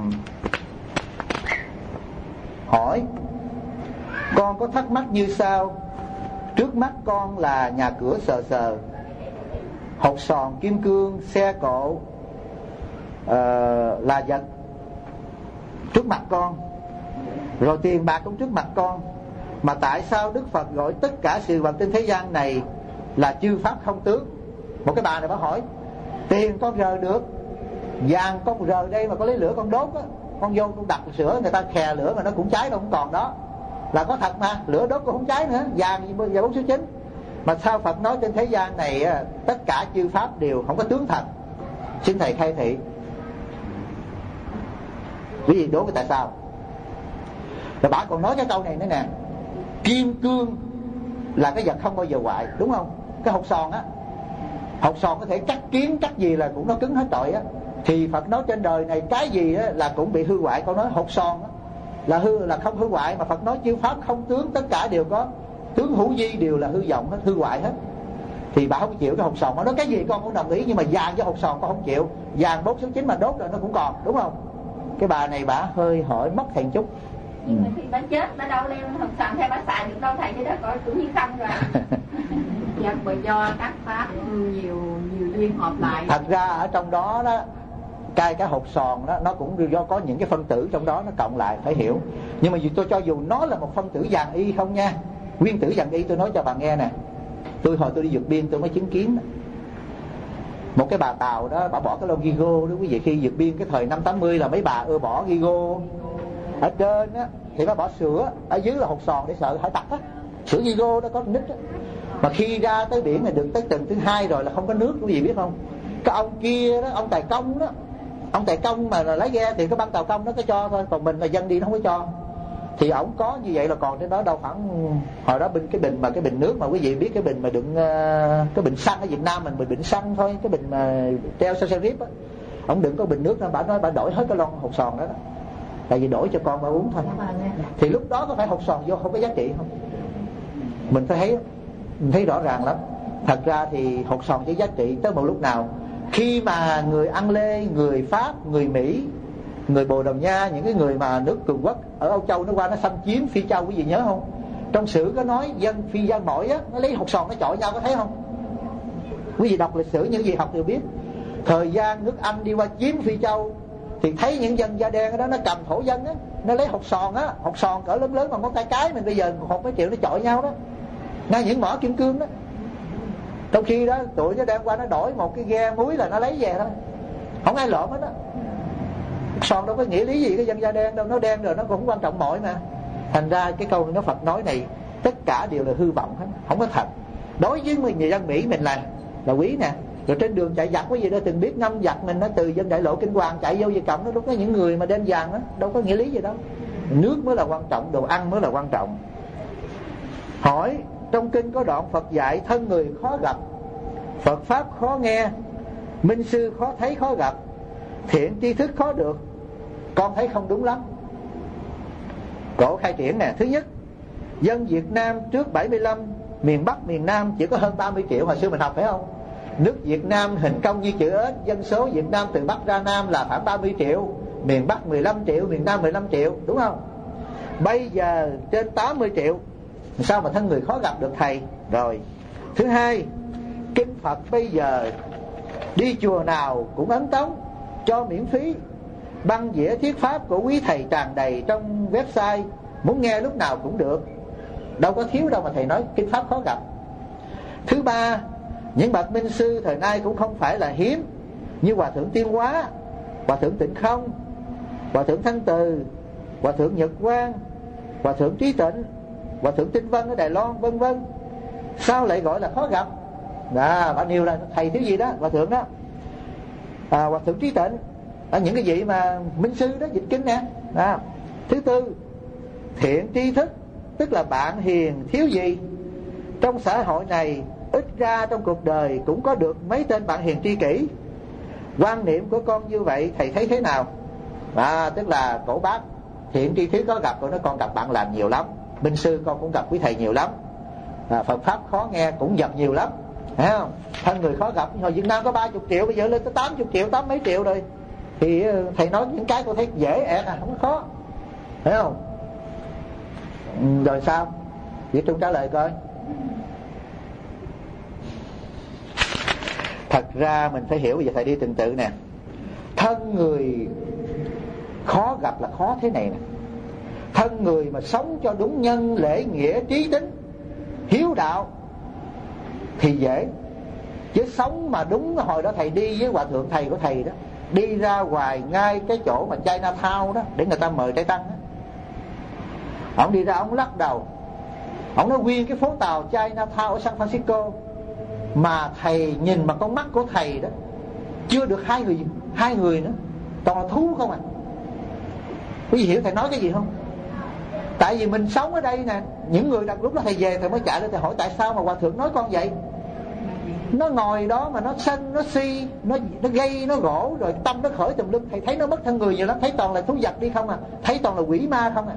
Hỏi: con có thắc mắc như sau. Trước mắt con là nhà cửa sờ sờ, hột sòn, kim cương, xe cộ uh, là vật trước mặt con, rồi tiền bạc cũng trước mặt con. Mà tại sao Đức Phật gọi tất cả sự vật trên thế gian này là chư pháp không tướng? Một cái bà này bà hỏi: tiền con rờ được, vàng con rờ đây mà có lấy lửa con đốt á, con vô con đặt sữa người ta khè lửa mà nó cũng cháy đâu, không còn đó, là có thật mà, lửa đốt cũng không cháy nữa, vàng và bốn số chín. Mà sao Phật nói trên thế gian này tất cả chư pháp đều không có tướng thật? Xin thầy khai thị. Quý vị đố cái tại sao? Rồi bà còn nói cái câu này nữa nè: kim cương là cái vật không bao giờ hoại, đúng không? Cái hột sòn á, hột sòn có thể cắt kiến cắt gì là cũng nó cứng hết tội á. Thì Phật nói trên đời này cái gì á là cũng bị hư hoại. Con nói hột sòn á là hư, là không hư hoại, mà Phật nói chư pháp không tướng, tất cả đều có tướng hữu vi, đều là hư vọng hết, hư hoại hết. Thì bà không chịu cái hột sòn. Nó nói cái gì con cũng đồng ý, nhưng mà vàng với hột sòn con không chịu. Vàng bốn số chín mà đốt rồi nó cũng còn, đúng không? Cái bà này bà hơi hỏi mất thèn chút. Nhưng mà khi bà chết bà đâu đem hột sòn theo bà xài được đâu thầy, chứ đó coi cũng như không rồi. Dạ, bởi do các pháp nhiều nhiều duyên hợp lại. Thật ra ở trong đó đó, cái cái hột sòn đó nó cũng do có những cái phân tử trong đó nó cộng lại, phải hiểu. Nhưng mà dù tôi cho dù nó là một phân tử vàng y không nha, nguyên tử vàng y, tôi nói cho bà nghe nè. Tôi hồi tôi đi vượt biên tôi mới chứng kiến một cái bà Tàu đó, bà bỏ cái lon Gigo đó quý vị. Khi vượt biên cái thời năm tám mươi là mấy bà ưa bỏ Gigo. Ở trên á thì bà bỏ sữa, ở dưới là hột sòn để sợ hải tặc á. Sữa Gigo đó có nít á. Mà khi ra tới biển này được tới tuần thứ hai rồi là không có nước, quý vị biết không? Cái ông kia đó, ông Tài Công đó, ông Tài Công mà lái ghe thì cái băng tàu công nó có cho thôi, còn mình là dân đi nó không có cho. Thì ổng có như vậy là còn trên đó đâu khoảng hồi đó bên cái bình mà cái bình nước mà quý vị biết, cái bình mà đựng cái bình xăng ở Việt Nam mình, bình bình xăng thôi, cái bình mà treo xe xe rip á, ổng đựng có bình nước đó, bà nói bà đổi hết cái lon hột sòn đó, đó. Tại vì đổi cho con bà uống thôi. Thì lúc đó có phải hột sòn vô không có giá trị không? Mình phải thấy mình thấy rõ ràng lắm. Thật ra thì hột sòn chỉ giá trị tới một lúc nào khi mà người Ăn Lê, người Pháp, người Mỹ, người Bồ Đào Nha, những cái người mà nước cường quốc ở Âu Châu nó qua nó xâm chiếm Phi Châu, quý vị nhớ không? Trong sử có nói dân Phi dân mỏi á, nó lấy hột sòn nó chọi nhau, có thấy không? Quý vị đọc lịch sử những gì học đều biết. Thời gian nước Anh đi qua chiếm Phi Châu thì thấy những dân da đen đó nó cầm thổ dân á, nó lấy hột sòn á, hột sòn cỡ lớn lớn bằng ngón tay cái mình bây giờ hột mấy triệu nó chọi nhau đó, ngay những mỏ kim cương đó. Trong khi đó tụi nó đem qua nó đổi một cái ghe muối là nó lấy về thôi, không ai lộn hết đó. Sòn đâu có nghĩa lý gì cái dân da đen đâu, nó đen rồi nó cũng không quan trọng mọi mà. Thành ra cái câu nó Phật nói này tất cả đều là hư vọng hết, không có thật. Đối với người dân Mỹ mình là là quý nè. Rồi trên đường chạy giặc quý vị đã từng biết ngâm giặc mình nó từ dân Đại Lộ Kinh Hoàng chạy vô Việt Cộng, nó lúc đó những người mà đen vàng đó đâu có nghĩa lý gì đâu. Nước mới là quan trọng, đồ ăn mới là quan trọng. Hỏi: trong kinh có đoạn Phật dạy thân người khó gặp, Phật pháp khó nghe, minh sư khó thấy khó gặp, thiện tri thức khó được, con thấy không đúng lắm. Cổ khai triển nè. Thứ nhất, dân Việt Nam trước bảy mươi lăm, miền Bắc miền Nam chỉ có hơn ba mươi triệu, hồi xưa mình học phải không? Nước Việt Nam hình công như chữ ếch, dân số Việt Nam từ Bắc ra Nam là khoảng ba mươi triệu, miền Bắc mười lăm triệu, miền Nam mười lăm triệu, đúng không? Bây giờ trên tám mươi triệu, sao mà thân người khó gặp được thầy? Rồi Thứ hai, kinh Phật bây giờ đi chùa nào cũng ấn tống cho miễn phí, băng đĩa thuyết pháp của quý thầy tràn đầy trong website, muốn nghe lúc nào cũng được, đâu có thiếu đâu mà thầy nói kinh pháp khó gặp. Thứ ba, những bậc minh sư thời nay cũng không phải là hiếm, như Hòa thượng Tiên Hóa, Hòa thượng Tịnh Không, Hòa thượng Thanh Từ, Hòa thượng Nhật Quang, Hòa thượng Trí Tịnh, Hòa thượng Tinh Vân ở Đài Loan, vân vân. Sao lại gọi là khó gặp? À, bạn nêu là thầy thiếu gì đó, Hòa thượng đó, à, Hòa thượng Trí Tịnh, à, những cái vị mà minh sư đó dịch kinh nè. À. Thứ tư, thiện tri thức, tức là bạn hiền thiếu gì. Trong xã hội này ít ra trong cuộc đời cũng có được mấy tên bạn hiền tri kỷ. Quan niệm của con như vậy thầy thấy thế nào? À, tức là cổ bác thiện tri thức có gặp, con nói con gặp bạn làm nhiều lắm, minh sư con cũng gặp quý thầy nhiều lắm, à, Phật pháp khó nghe cũng gặp nhiều lắm, thấy không? Thân người khó gặp, hồi Việt Nam có ba mươi triệu, bây giờ lên tới tám mươi triệu, tám mấy triệu rồi. Thì thầy nói những cái con thấy dễ ẹt à, không có khó, thấy không? Ừ, rồi sao? Việt Trung trả lời coi. Thật ra mình phải hiểu, bây giờ thầy đi từng tự nè. Thân người khó gặp là khó thế này nè. Thân người mà sống cho đúng nhân lễ nghĩa trí tính hiếu đạo thì dễ. Chứ sống mà đúng, hồi đó thầy đi với hòa thượng thầy của thầy đó, đi ra ngoài ngay cái chỗ mà Chinatown đó để người ta mời trai tăng đó, ông đi ra ông lắc đầu, ông nói nguyên cái phố tàu Chinatown ở San Francisco mà thầy nhìn bằng con mắt của thầy đó chưa được hai người hai người nữa, toàn là thú không à. Quý vị hiểu thầy nói cái gì không? Tại vì mình sống ở đây nè, những người đặt lúc đó thầy về thầy mới chạy lên thầy hỏi tại sao mà hòa thượng nói con vậy. Nó ngồi đó mà nó sân, nó si, nó nó gây, nó gỗ, rồi tâm nó khởi tùm lum. Thầy thấy nó mất thân người nhiều lắm, thấy toàn là thú vật đi không à, thấy toàn là quỷ ma không à.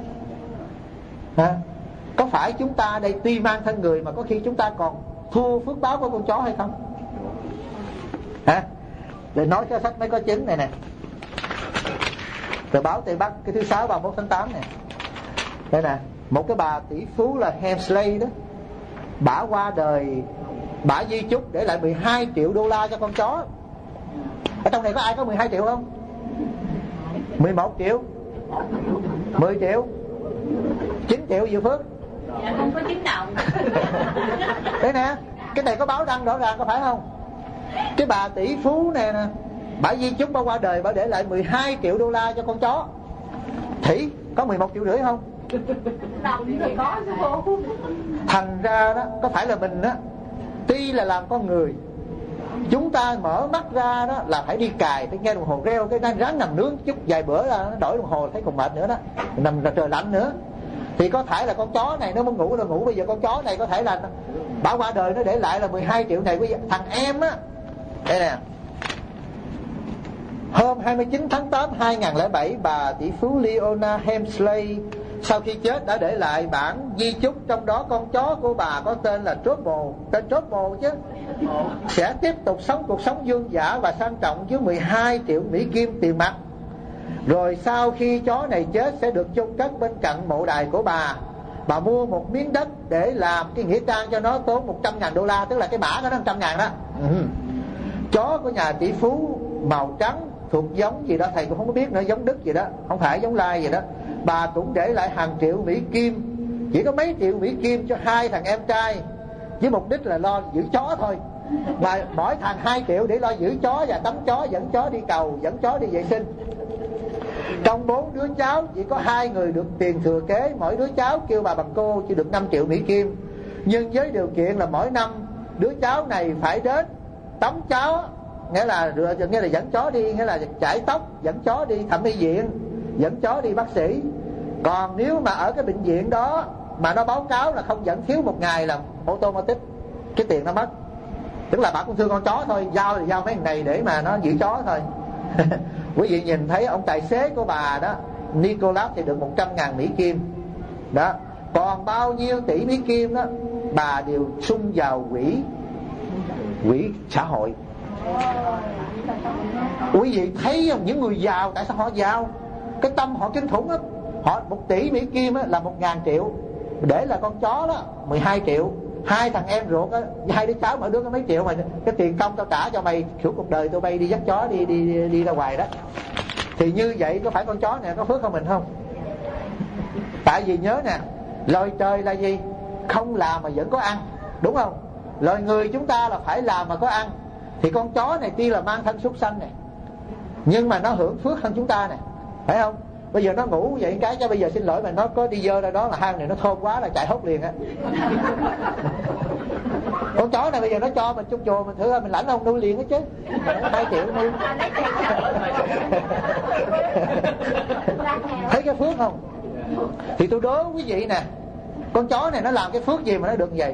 À, có phải chúng ta đây tuy mang thân người mà có khi chúng ta còn thua phước báo của con chó hay không? Hả? Để nói cho sách mới có chứng này nè. Tờ báo Tây Bắc cái thứ sáu ba mươi mốt tháng tám nè. Đây nè, một cái bà tỷ phú là Hemsley đó, bả qua đời, bả di chúc để lại mười hai triệu đô la cho con chó. Ở trong này có ai có mười hai triệu không? mười một triệu, mười triệu, chín triệu Diệu Phước. Dạ không có chín đồng. Đây nè, cái này có báo đăng rõ ràng có phải không? Cái bà tỷ phú này nè, bà di chúc bà qua đời, bà để lại mười hai triệu đô la cho con chó. Thủy có mười một triệu rưỡi không? Đồng thì có chứ. Thành ra đó, có phải là mình đó, tuy là làm con người, chúng ta mở mắt ra đó là phải đi cài, phải nghe đồng hồ reo, cái đang ráng nằm nướng chút vài bữa là nó đổi đồng hồ thấy còn mệt nữa đó, nằm trời lạnh nữa. Thì có thể là con chó này nó muốn ngủ nó ngủ, bây giờ con chó này có thể là bà qua đời nó để lại là mười hai triệu này. Bây giờ thằng em á, đây nè, hôm hai mươi chín tháng tám năm hai nghìn không trăm lẻ bảy, bà tỷ phú Leona Hemsley sau khi chết đã để lại bản di chúc, trong đó con chó của bà có tên là Trouble, tên Trouble chứ, sẽ tiếp tục sống cuộc sống dương dã và sang trọng với mười hai triệu Mỹ Kim tiền mặt. Rồi sau khi chó này chết sẽ được chôn cất bên cạnh mộ đài của bà. Bà mua một miếng đất để làm cái nghĩa trang cho nó, tốn một trăm ngàn đô la, tức là cái bả của nó một trăm ngàn đó. Ừ. Chó của nhà tỷ phú màu trắng, thuộc giống gì đó thầy cũng không có biết nữa, giống Đức gì đó, không phải giống Lai gì đó. Bà cũng để lại hàng triệu Mỹ Kim, chỉ có mấy triệu Mỹ Kim cho hai thằng em trai, với mục đích là lo giữ chó thôi. Mà mỗi thằng hai triệu để lo giữ chó và tắm chó, dẫn chó đi cầu, dẫn chó đi vệ sinh. Trong bốn đứa cháu chỉ có hai người được tiền thừa kế, mỗi đứa cháu kêu bà bằng cô, chỉ được năm triệu Mỹ Kim. Nhưng với điều kiện là mỗi năm đứa cháu này phải đến tắm chó, nghĩa là nghĩa là dẫn chó đi, nghĩa là chải tóc, dẫn chó đi thẩm mỹ viện, dẫn chó đi bác sĩ. Còn nếu mà ở cái bệnh viện đó mà nó báo cáo là không dẫn thiếu một ngày là automatic cái tiền nó mất. Tức là bà cũng thương con chó thôi, giao thì giao mấy thằng này để mà nó giữ chó thôi. Quý vị nhìn thấy ông tài xế của bà đó, Nicholas, thì được một trăm ngàn Mỹ Kim đó. Còn bao nhiêu tỷ Mỹ Kim đó bà đều sung vào quỹ quỹ xã hội. Quý vị thấy không, những người giàu tại sao họ giàu? Cái tâm họ kinh khủng lắm. Họ một tỷ Mỹ Kim á, là một ngàn triệu, để là con chó đó mười hai triệu, hai thằng em ruột á, hai đứa cháu mỗi đứa có mấy triệu mà cái tiền công tao trả cho mày suốt cuộc đời tụi bay đi dắt chó đi đi đi, đi ra ngoài đó. Thì như vậy có phải con chó này có phước hơn mình không? Tại vì nhớ nè, loài trời là gì? Không làm mà vẫn có ăn, đúng không? Loài người chúng ta là phải làm mà có ăn. Thì con chó này tuy là mang thân súc sanh này, nhưng mà nó hưởng phước hơn chúng ta nè, phải không? Bây giờ nó ngủ vậy cái cho bây giờ xin lỗi mà nó có đi dơ ra đó là hang này nó thơm quá là chạy hốt liền á. Con chó này bây giờ nó cho mình chút chùa mình thử mình lãnh không nuôi liền á chứ, hai triệu nuôi. Thấy cái phước không? Thì tôi đố quý vị nè, con chó này nó làm cái phước gì mà nó được như vậy?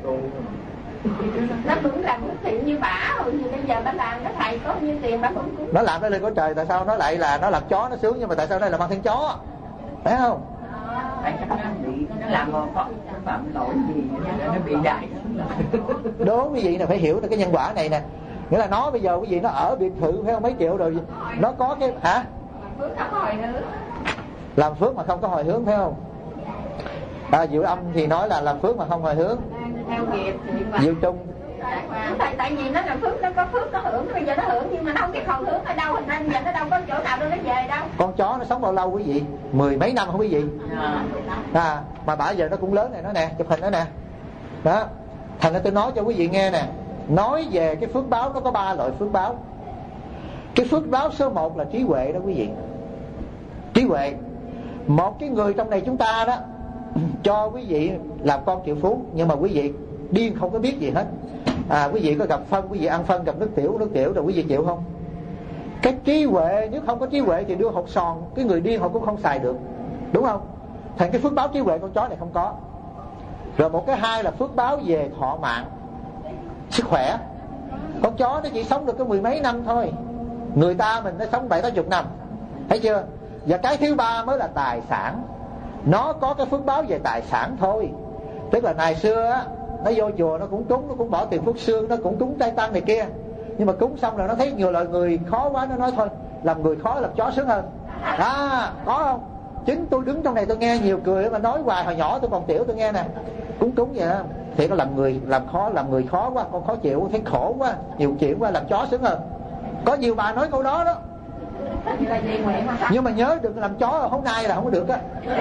Nó cũng làm cái thiện như bả rồi thì bây giờ nó làm cái thầy có nhiêu tiền bả cũng cũng. Nó làm cái lên có trời, tại sao nó lại là nó làm chó nó sướng, nhưng mà tại sao đây là mang thân chó, phải không? Tại chắc nó bị nó làm có phạm lỗi gì nó bị đại. Đố quý vị là phải hiểu được cái nhân quả này nè. Nghĩa là nó bây giờ quý vị nó ở biệt thự phải không, mấy triệu rồi nó có cái hả? Phước không hồi hướng. Làm phước mà không có hồi hướng phải không? À, Diệu Âm thì nói là làm phước mà không hồi hướng. Theo nghiệp Diệu Trung tại tại vì nó là phước, nó có phước nó hưởng, bây giờ nó hưởng nhưng mà nó không biết hồi hướng ở đâu, thành ra giờ nó đâu có chỗ nào đâu nó về đâu. Con chó nó sống bao lâu quý vị? Mười mấy năm không quý vị? À, mà bả giờ nó cũng lớn này, nó nè, chụp hình nó nè. Đó, thành ra tôi nói cho quý vị nghe nè. Nói về cái phước báo nó có ba loại phước báo. Cái phước báo số một là trí huệ đó quý vị. Trí huệ. Một cái người trong này chúng ta đó cho quý vị làm con triệu phú, nhưng mà quý vị điên không có biết gì hết. À, quý vị có gặp phân, quý vị ăn phân, gặp nước tiểu, nước tiểu rồi quý vị chịu không? Cái trí huệ, nếu không có trí huệ thì đưa hột sòn, cái người điên họ cũng không xài được, đúng không? Thành cái phước báo trí huệ con chó này không có. Rồi một cái hai là phước báo về thọ mạng, sức khỏe. Con chó nó chỉ sống được có mười mấy năm thôi, người ta mình nó sống bảy tám chục năm, thấy chưa? Và cái thứ ba mới là tài sản. Nó có cái phước báo về tài sản thôi. Tức là ngày xưa á, nó vô chùa nó cũng cúng, nó cũng bỏ tiền phước xương, nó cũng cúng trai tăng này kia. Nhưng mà cúng xong rồi nó thấy nhiều loại người khó quá, nó nói thôi làm người khó làm chó sướng hơn. À, có không? Chính tôi đứng trong này tôi nghe nhiều cười mà nói hoài, hồi nhỏ tôi còn tiểu tôi nghe nè, cúng cúng vậy đó. Thì nó làm người làm khó, làm người khó quá, con khó chịu, thấy khổ quá, nhiều chuyện quá, làm chó sướng hơn. Có nhiều bà nói câu đó đó. Nhưng mà nhớ đừng làm chó ở hôm nay là không có được á.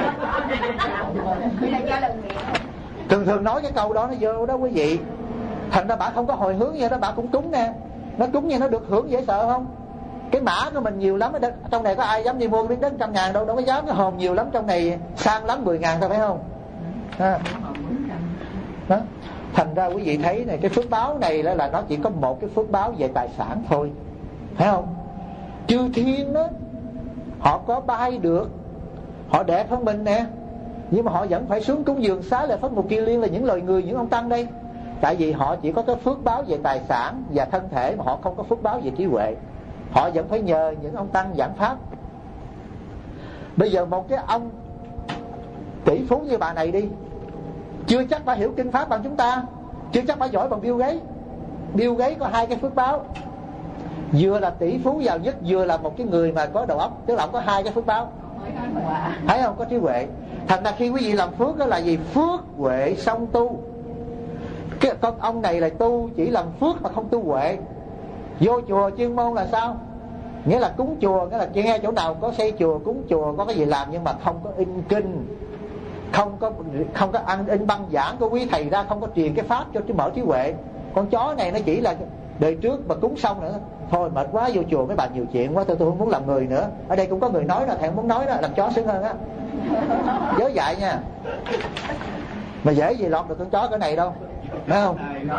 Thường thường nói cái câu đó nó vô đó quý vị. Thành ra bà không có hồi hướng vậy đó, bà cũng cúng nè. Nó cúng như nó được hưởng dễ sợ không? Cái mã của mình nhiều lắm, trong này có ai dám đi mua miếng đất trăm ngàn đâu, đâu có dám. Cái hồn nhiều lắm trong này, sang lắm mười ngàn thôi phải không? À. Đó. Thành ra quý vị thấy này, cái phước báo này là, là nó chỉ có một cái phước báo về tài sản thôi, phải không? Chư thiên đó, họ có bay được, họ đẹp hơn mình nè, nhưng mà họ vẫn phải xuống cúng dường xá lợi Phất Mục Kiền Liên là những loài người, những ông tăng đây. Tại vì họ chỉ có cái phước báo về tài sản và thân thể, mà họ không có phước báo về trí huệ. Họ vẫn phải nhờ những ông tăng giảng pháp. Bây giờ một cái ông tỷ phú như bà này đi, chưa chắc bà hiểu kinh pháp bằng chúng ta, chưa chắc bà giỏi bằng Bill Gates. Bill Gates có hai cái phước báo, vừa là tỷ phú giàu nhất, vừa là một cái người mà có đầu óc, tức là ông có hai cái phước báo, thấy không? Có trí huệ. Thành ra khi quý vị làm phước đó là gì? Phước huệ song tu. Cái con ông này là tu chỉ làm phước mà không tu huệ. Vô chùa chuyên môn là sao? Nghĩa là cúng chùa, nghĩa là nghe chỗ nào có xây chùa, cúng chùa, có cái gì làm, nhưng mà không có in kinh, không có không có ăn in băng giảng của quý thầy ra, không có truyền cái pháp cho cái mở trí huệ. Con chó này nó chỉ là đời trước mà cúng xong nữa, thôi mệt quá, vô chùa mấy bà nhiều chuyện quá, tôi tôi không muốn làm người nữa. Ở đây cũng có người nói là thầy không muốn nói đó, làm chó sướng hơn á. Nhớ dạy nha. Mà dễ gì lọt được con chó cái này đâu, phải không?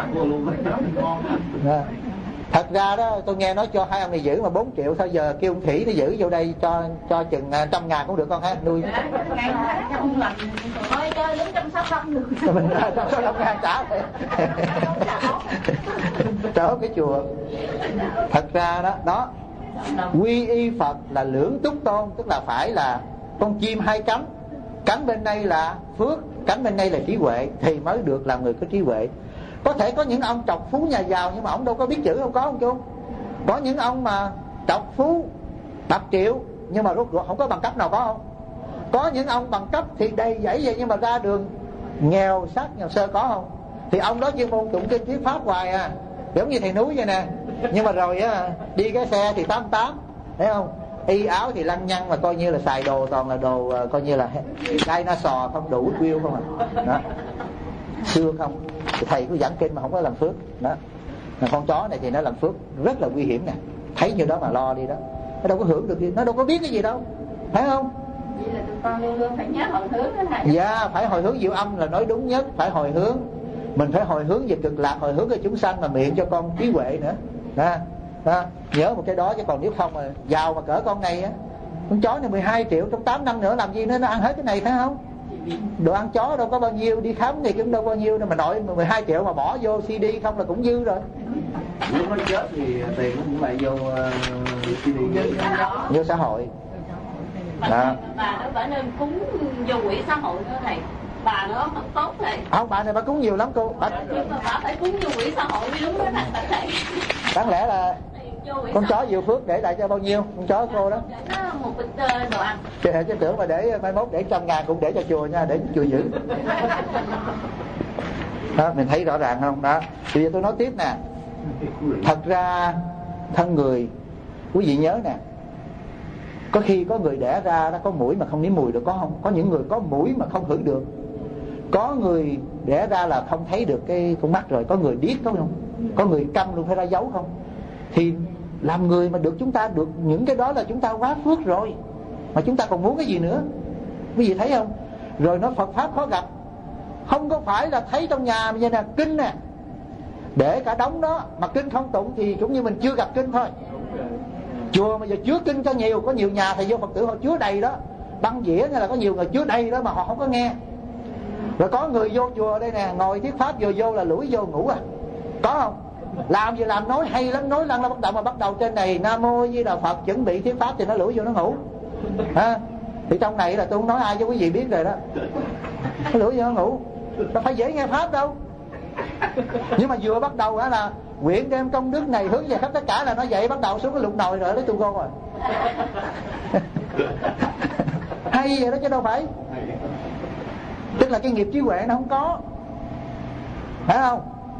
À. Thật ra đó tôi nghe nói cho hai ông này giữ mà bốn triệu, sao giờ kêu ông Thủy nó giữ vô đây cho cho chừng trăm ngàn cũng được con ha, nuôi. Thôi chơi đứng trong sáu không được. Mình trong sáu không ngàn trả trở cái chùa. Thật ra đó đó quy y Phật là lưỡng túc tôn, tức là phải là con chim hai cánh, cánh bên đây là phước, cánh bên đây là trí huệ, thì mới được làm người có trí huệ. Có thể có những ông trọc phú nhà giàu nhưng mà ông đâu có biết chữ, không có không chú? Có những ông mà trọc phú bạc triệu nhưng mà rốt cuộc không có bằng cấp nào, có không? Có những ông bằng cấp thì đầy dẫy vậy nhưng mà ra đường nghèo sát nghèo sơ, có không? Thì ông đó chuyên môn tụng kinh thuyết pháp hoài à, giống như thầy núi vậy nè. Nhưng mà rồi á, đi cái xe thì tám tám, thấy không? Y áo thì lăng nhăng, mà coi như là xài đồ toàn là đồ coi như là dinosaur không, đủ view không à. Đó, xưa không. Thì thầy cứ giảng kinh mà không có làm phước đó. Mà con chó này thì nó làm phước rất là nguy hiểm nè, thấy như đó mà lo đi đó, nó đâu có hưởng được gì, nó đâu có biết cái gì đâu, phải không? Vậy là tụi con luôn luôn phải nhớ hồi hướng đó thầy. Dạ, phải hồi hướng diệu âm là nói đúng nhất, phải hồi hướng. Mình phải hồi hướng về cực lạc, hồi hướng về chúng sanh, mà miệng cho con trí huệ nữa. Đó, đó. Nhớ một cái đó, chứ còn nếu không mà giàu mà cỡ con này á, con chó này mười hai triệu trong tám năm nữa làm gì nữa, nó ăn hết cái này phải không? Đồ ăn chó đâu có bao nhiêu, đi khám thì cũng đâu bao nhiêu đâu mà nội mười hai triệu mà bỏ vô xê đê không là cũng dư rồi. Nếu nó chết thì tiền nó cũng lại vô uh, xê đê, vô xã hội. Bà, bà nó phải nên cúng vô quỹ xã hội nữa thầy. Bà nó không tốt thầy. Không, bà này bà cúng nhiều lắm cô. Bà... Nhưng mà bà phải cúng vô quỹ xã hội mới đúng đó thầy. Đáng lẽ là con chó Diệu Phước để lại cho bao nhiêu con chó cô đó? Nó một bịch đồ ăn. Chứ chứ tưởng mà để mai mốt để trăm ngàn cũng để cho chùa nha, để chùa giữ. Đó, mình thấy rõ ràng không? Đó. Bây giờ tôi nói tiếp nè. Thật ra thân người, quý vị nhớ nè, có khi có người đẻ ra nó có mũi mà không nếm mùi được, có không? Có những người có mũi mà không hửi được. Có người đẻ ra là không thấy được cái con mắt rồi, có người điếc có không? Có người câm luôn phải ra dấu không? Thì làm người mà được chúng ta được những cái đó là chúng ta quá phước rồi. Mà chúng ta còn muốn cái gì nữa? Quý vị thấy không? Rồi nó Phật Pháp khó gặp. Không có phải là thấy trong nhà như nè, kinh nè, để cả đống đó mà kinh không tụng thì cũng như mình chưa gặp kinh thôi. Chùa mà giờ chứa kinh cho nhiều, có nhiều nhà thầy vô Phật tử họ chứa đầy đó, băng dĩa hay là có nhiều người chứa đầy đó mà họ không có nghe. Rồi có người vô chùa đây nè, ngồi thuyết pháp vừa vô là lủi vô ngủ à, có không? Làm gì làm, nói hay lắm, nói lăng là bắt đầu mà bắt đầu trên này Nam Mô Di Đà Phật chuẩn bị thuyết pháp thì nó lủi vô nó ngủ ha. Thì trong này là tôi không nói ai cho quý vị biết rồi đó, nó lủi vô nó ngủ, nó phải dễ nghe pháp đâu. Nhưng mà vừa bắt đầu đó là nguyện đem công đức này hướng về khắp tất cả là nó dậy bắt đầu xuống cái lục nồi rồi lấy tu con rồi. Hay vậy đó chứ đâu phải. Tức là cái nghiệp trí huệ nó không có, phải không?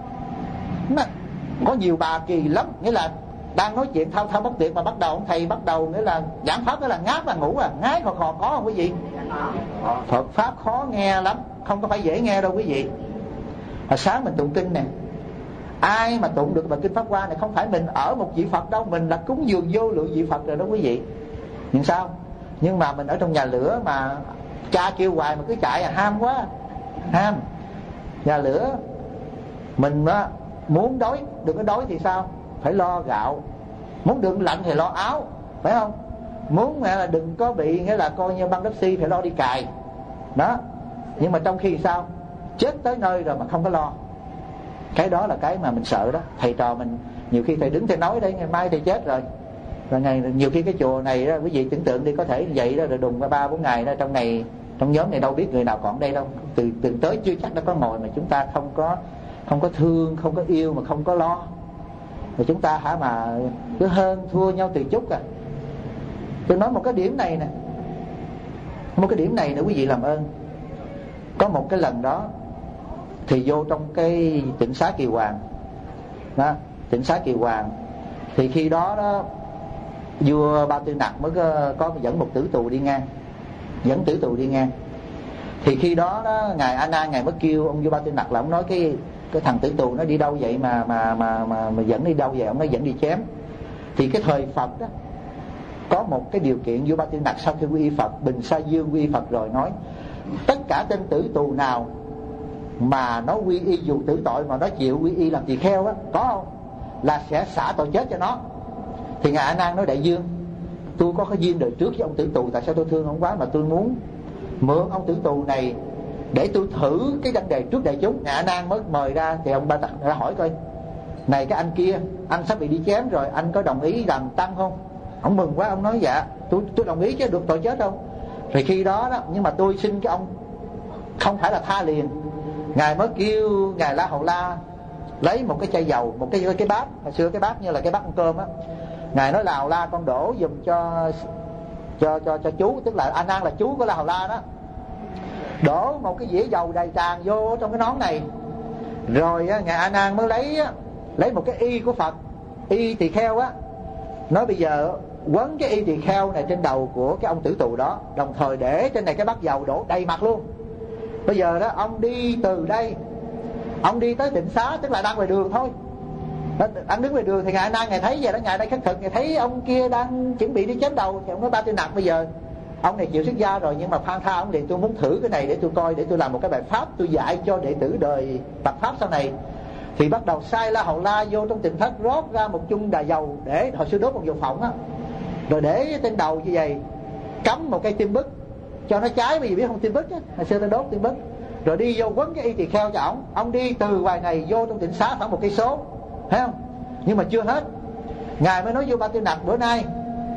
Nó, có nhiều bà kỳ lắm, nghĩa là đang nói chuyện thao thao bất tuyệt mà bắt đầu ông thầy bắt đầu nghĩa là giảng pháp, nghĩa là ngáp là ngủ à, ngái khò khò, có không quý vị? Phật pháp khó nghe lắm, không có phải dễ nghe đâu quý vị. Hồi sáng mình tụng kinh nè, ai mà tụng được bài kinh Pháp Hoa này không phải mình ở một vị Phật đâu, mình là cúng dường vô lượng vị Phật rồi đó quý vị. Nhưng sao? Nhưng mà mình ở trong nhà lửa mà cha kêu hoài mà cứ chạy à, ham quá, ham. Nhà lửa mình á, muốn đói đừng có đói thì sao? Phải lo gạo. Muốn đừng lạnh thì lo áo, phải không? Muốn là đừng có bị nghĩa là coi như băng đắp xi phải lo đi cài đó. Nhưng mà trong khi sao? Chết tới nơi rồi mà không có lo. Cái đó là cái mà mình sợ đó. Thầy trò mình nhiều khi thầy đứng thầy nói đây, ngày mai thầy chết rồi, rồi ngày nhiều khi cái chùa này đó quý vị tưởng tượng đi, có thể vậy đó, rồi đùng qua ba bốn ngày đó trong này trong nhóm này đâu biết người nào còn đây đâu, từ từ tới chưa chắc đã có ngồi mà chúng ta không có không có thương, không có yêu mà không có lo, rồi chúng ta hả mà cứ hơn thua nhau từ chút à. Tôi nói một cái điểm này nè, một cái điểm này nữa quý vị làm ơn. Có một cái lần đó thì vô trong cái tịnh xá Kỳ Hoàng đó, tịnh xá Kỳ Hoàng thì khi đó đó vua Ba Tư Nặc mới có, có dẫn một tử tù đi ngang, dẫn tử tù đi ngang. Thì khi đó đó ngài A Nan ngài mới kêu ông vua Ba Tư Nặc là ông nói cái cái thằng tử tù nó đi đâu vậy mà mà mà mà, mà dẫn đi đâu vậy? Ông nói dẫn đi chém. Thì cái thời Phật đó có một cái điều kiện, vua Ba Tư Nặc sau khi quy y Phật, bình sa dương quy y Phật rồi nói tất cả tên tử tù nào mà nó quy y dù tử tội mà nó chịu quy y làm tỳ kheo á, có không, là sẽ xả tội chết cho nó. Thì ngài A Nan nói đại dương, tôi có cái duyên đời trước với ông tử tù, tại sao tôi thương ông quá mà tôi muốn mượn ông tử tù này để tôi thử cái vấn đề trước đại chúng. Ngài A Nan mới mời ra thì ông Ba Tư Nặc hỏi coi, này cái anh kia, anh sắp bị đi chém rồi, anh có đồng ý làm tăng không? Ông mừng quá, ông nói dạ tôi tôi đồng ý chứ được tội chết không? Rồi khi đó đó, nhưng mà tôi xin cái ông không phải là tha liền. Ngài mới kêu ngài La Hầu La lấy một cái chai dầu, một cái cái bát, hồi xưa cái bát như là cái bát ăn cơm á. Ngài nói La Hầu La con đổ giùm cho cho cho cho chú, tức là A Nan là chú của La Hầu La đó. Đổ một cái dĩa dầu đầy tràn vô trong cái nón này. Rồi á, ngài A Nan mới lấy á, lấy một cái y của Phật, y tỳ kheo á, nói bây giờ quấn cái y tỳ kheo này trên đầu của cái ông tử tù đó, đồng thời để trên này cái bát dầu đổ đầy mặt luôn. Bây giờ đó ông đi từ đây, ông đi tới Tịnh Xá, tức là đang ngoài đường thôi. Anh đứng ngoài đường thì ngài A Nan ngài thấy vậy đó, ngài đang khất thực, ngài thấy ông kia đang chuẩn bị đi chém đầu, thì ông nói Ba Tư Nặc, bây giờ ông này chịu xuất gia rồi, nhưng mà phan tha ông, thì tôi muốn thử cái này để tôi coi, để tôi làm một cái bài pháp tôi dạy cho đệ tử đời Phật pháp sau này. Thì bắt đầu sai La Hầu La vô trong Tịnh Thất, rót ra một chung đà dầu, để hồi xưa đốt một dầu phộng á, rồi để trên đầu như vậy, cắm một cây tim bức cho nó cháy, bởi vì biết không tim bức á, hồi xưa ta đốt tim bức, rồi đi vô quấn cái y tỳ kheo cho ổng. Ông đi từ ngoài này vô trong Tịnh Xá khoảng một cây số, thấy không? Nhưng mà chưa hết, ngài mới nói vô Ba Tư Nặc, bữa nay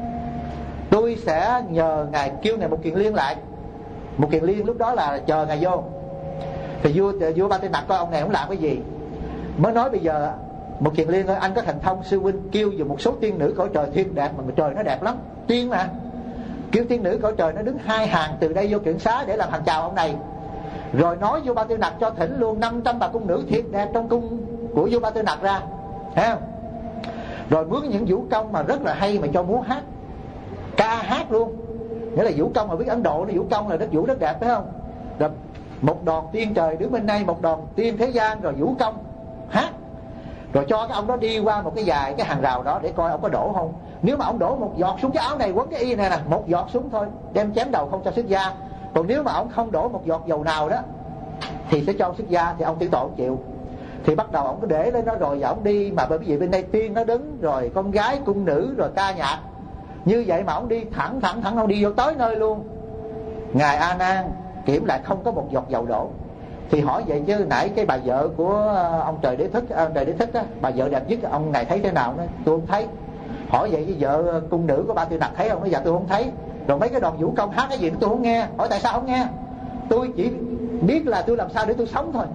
tôi sẽ nhờ ngài kêu ngài Một Kiền Liên lại. Một Kiền Liên lúc đó là chờ ngài vô. Thì vua vua Ba Tư Nặc coi ông này không làm cái gì, mới nói bây giờ Một Kiền Liên ơi, anh có thần thông, sư huynh kêu dù một số tiên nữ cõi trời thiên đẹp, mà trời nó đẹp lắm, tiên mà, kêu tiên nữ cõi trời nó đứng hai hàng từ đây vô Kiển Xá để làm hàng chào ông này. Rồi nói vua Ba Tư Nặc cho thỉnh luôn năm trăm bà cung nữ thiệt đẹp trong cung của vua Ba Tư Nặc ra, thấy không? Rồi mướn những vũ công mà rất là hay mà cho múa hát, ca hát luôn. Nghĩa là vũ công mà biết Ấn Độ nó vũ công là đất vũ rất đẹp, phải không? Rồi một đoàn tiên trời đứng bên đây, một đoàn tiên thế gian, rồi vũ công hát. Rồi cho cái ông đó đi qua một cái dài cái hàng rào đó để coi ông có đổ không. Nếu mà ông đổ một giọt xuống cái áo này, quấn cái y này nè, một giọt xuống thôi, đem chém đầu không cho xuất gia. Còn nếu mà ông không đổ một giọt dầu nào đó thì sẽ cho ông xuất gia, thì ông tử tội ông chịu. Thì bắt đầu ông cứ để lên đó, rồi ông đi, mà bởi vì bên đây tiên nó đứng, rồi con gái cung nữ, rồi ca nhạc như vậy, mà ông đi thẳng thẳng thẳng ông đi vô tới nơi luôn. Ngài A Nan kiểm lại không có một giọt dầu đổ. Thì hỏi vậy chứ nãy cái bà vợ của ông Trời Đế Thích, ông Trời Đế Thích á, bà vợ đẹp nhất, ông ngài thấy thế nào? Nói tôi không thấy. Hỏi vậy với vợ cung nữ của Ba Tư Nặc thấy không? Nói dạ tôi không thấy. Rồi mấy cái đoàn vũ công hát cái gì tôi không nghe. Hỏi tại sao không nghe? Tôi chỉ biết là tôi làm sao để tôi sống thôi.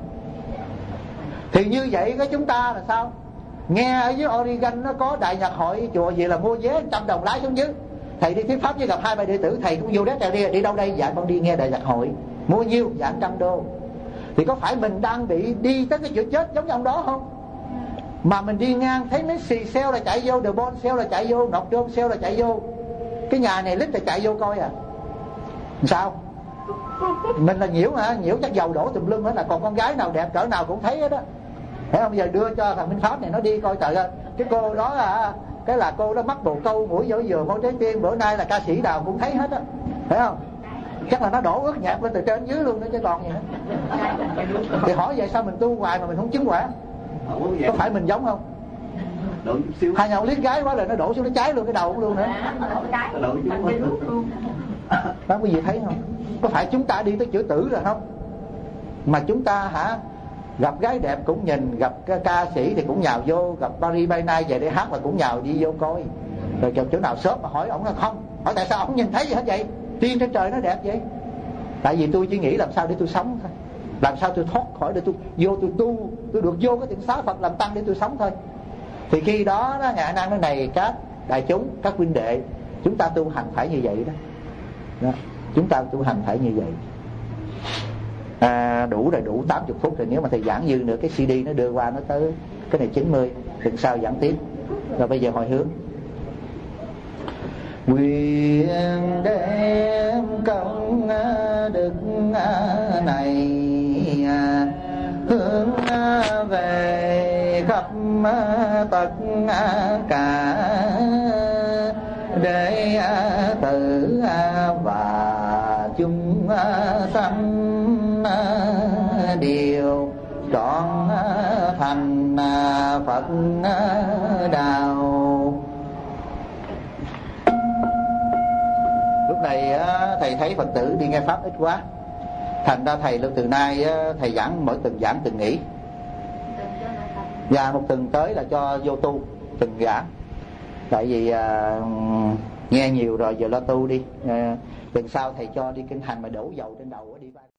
Thì như vậy cái chúng ta là sao? Nghe ở dưới Oregon nó có đại nhạc hội chùa gì là mua vé trăm đồng lái xuống dưới. Thầy đi thuyết pháp với gặp hai ba đệ tử, thầy cũng vô đét ra đi, đi đâu đây? Dạ con đi nghe đại nhạc hội. Mua nhiêu? Dạ trăm đô. Thì có phải mình đang bị đi tới cái chỗ chết giống như ông đó không? Mà mình đi ngang thấy mấy xì xeo là chạy vô, The Bon xeo là chạy vô, Ngọc Trôn xeo là chạy vô, cái nhà này lít là chạy vô coi à. Sao? Mình là nhiễu hả? Nhiễu chắc dầu đổ tùm lum hết, là còn con gái nào đẹp cỡ nào cũng thấy hết á. Thấy không? Bây giờ đưa cho thằng Minh Pháp này nó đi coi, trời ơi, cái cô đó là cái là cô đó mắc bồ câu, mũi dở dừa, môi trái tim, bữa nay là ca sĩ nào cũng thấy hết á. Thấy không? Chắc là nó đổ ướt nhạc lên từ trên dưới luôn đó chứ còn gì hết. Thì hỏi vậy sao mình tu hoài mà mình không chứng quả? Có phải mình giống không? Hai nhau liếc gái quá là nó đổ xuống, nó cháy luôn cái đầu luôn nữa. Đó quý vị thấy không? Có phải chúng ta đi tới chữa tử rồi không? Mà chúng ta hả, gặp gái đẹp cũng nhìn, gặp ca sĩ thì cũng nhào vô, gặp Paris by Night về để hát là cũng nhào đi vô coi. Rồi gặp chỗ nào sớm mà hỏi ổng là không. Hỏi tại sao ổng nhìn thấy gì hết vậy? Tiên trên trời nó đẹp vậy. Tại vì tôi chỉ nghĩ làm sao để tôi sống thôi, làm sao tôi thoát khỏi để tôi vô tôi tu, tôi được vô cái Tịnh Xá Phật làm tăng để tôi sống thôi. Thì khi đó, đó ngài A Nan nói này các đại chúng, các huynh đệ, chúng ta tu hành phải như vậy đó, đó. Chúng ta tu hành phải như vậy. À, đủ rồi, đủ tám mươi phút rồi. Nếu mà thầy giảng dư nữa cái xê đê nó đưa qua nó tới cái này chín mươi, tuần sau giảng tiếp. Rồi bây giờ hồi hướng. Nguyện đem công đức này hướng về khắp tất cả để tử và chúng sanh đều trọn thành Phật đạo. Lúc này thầy thấy Phật tử đi nghe pháp ít quá, thành ra thầy từ nay thầy giảng mỗi tuần giảng tuần nghỉ. Và một tuần tới là cho vô tu tuần giảng. Tại vì à, nghe nhiều rồi giờ lo tu đi. À, tuần sau thầy cho đi kinh hành mà đổ dầu trên đầu đi ba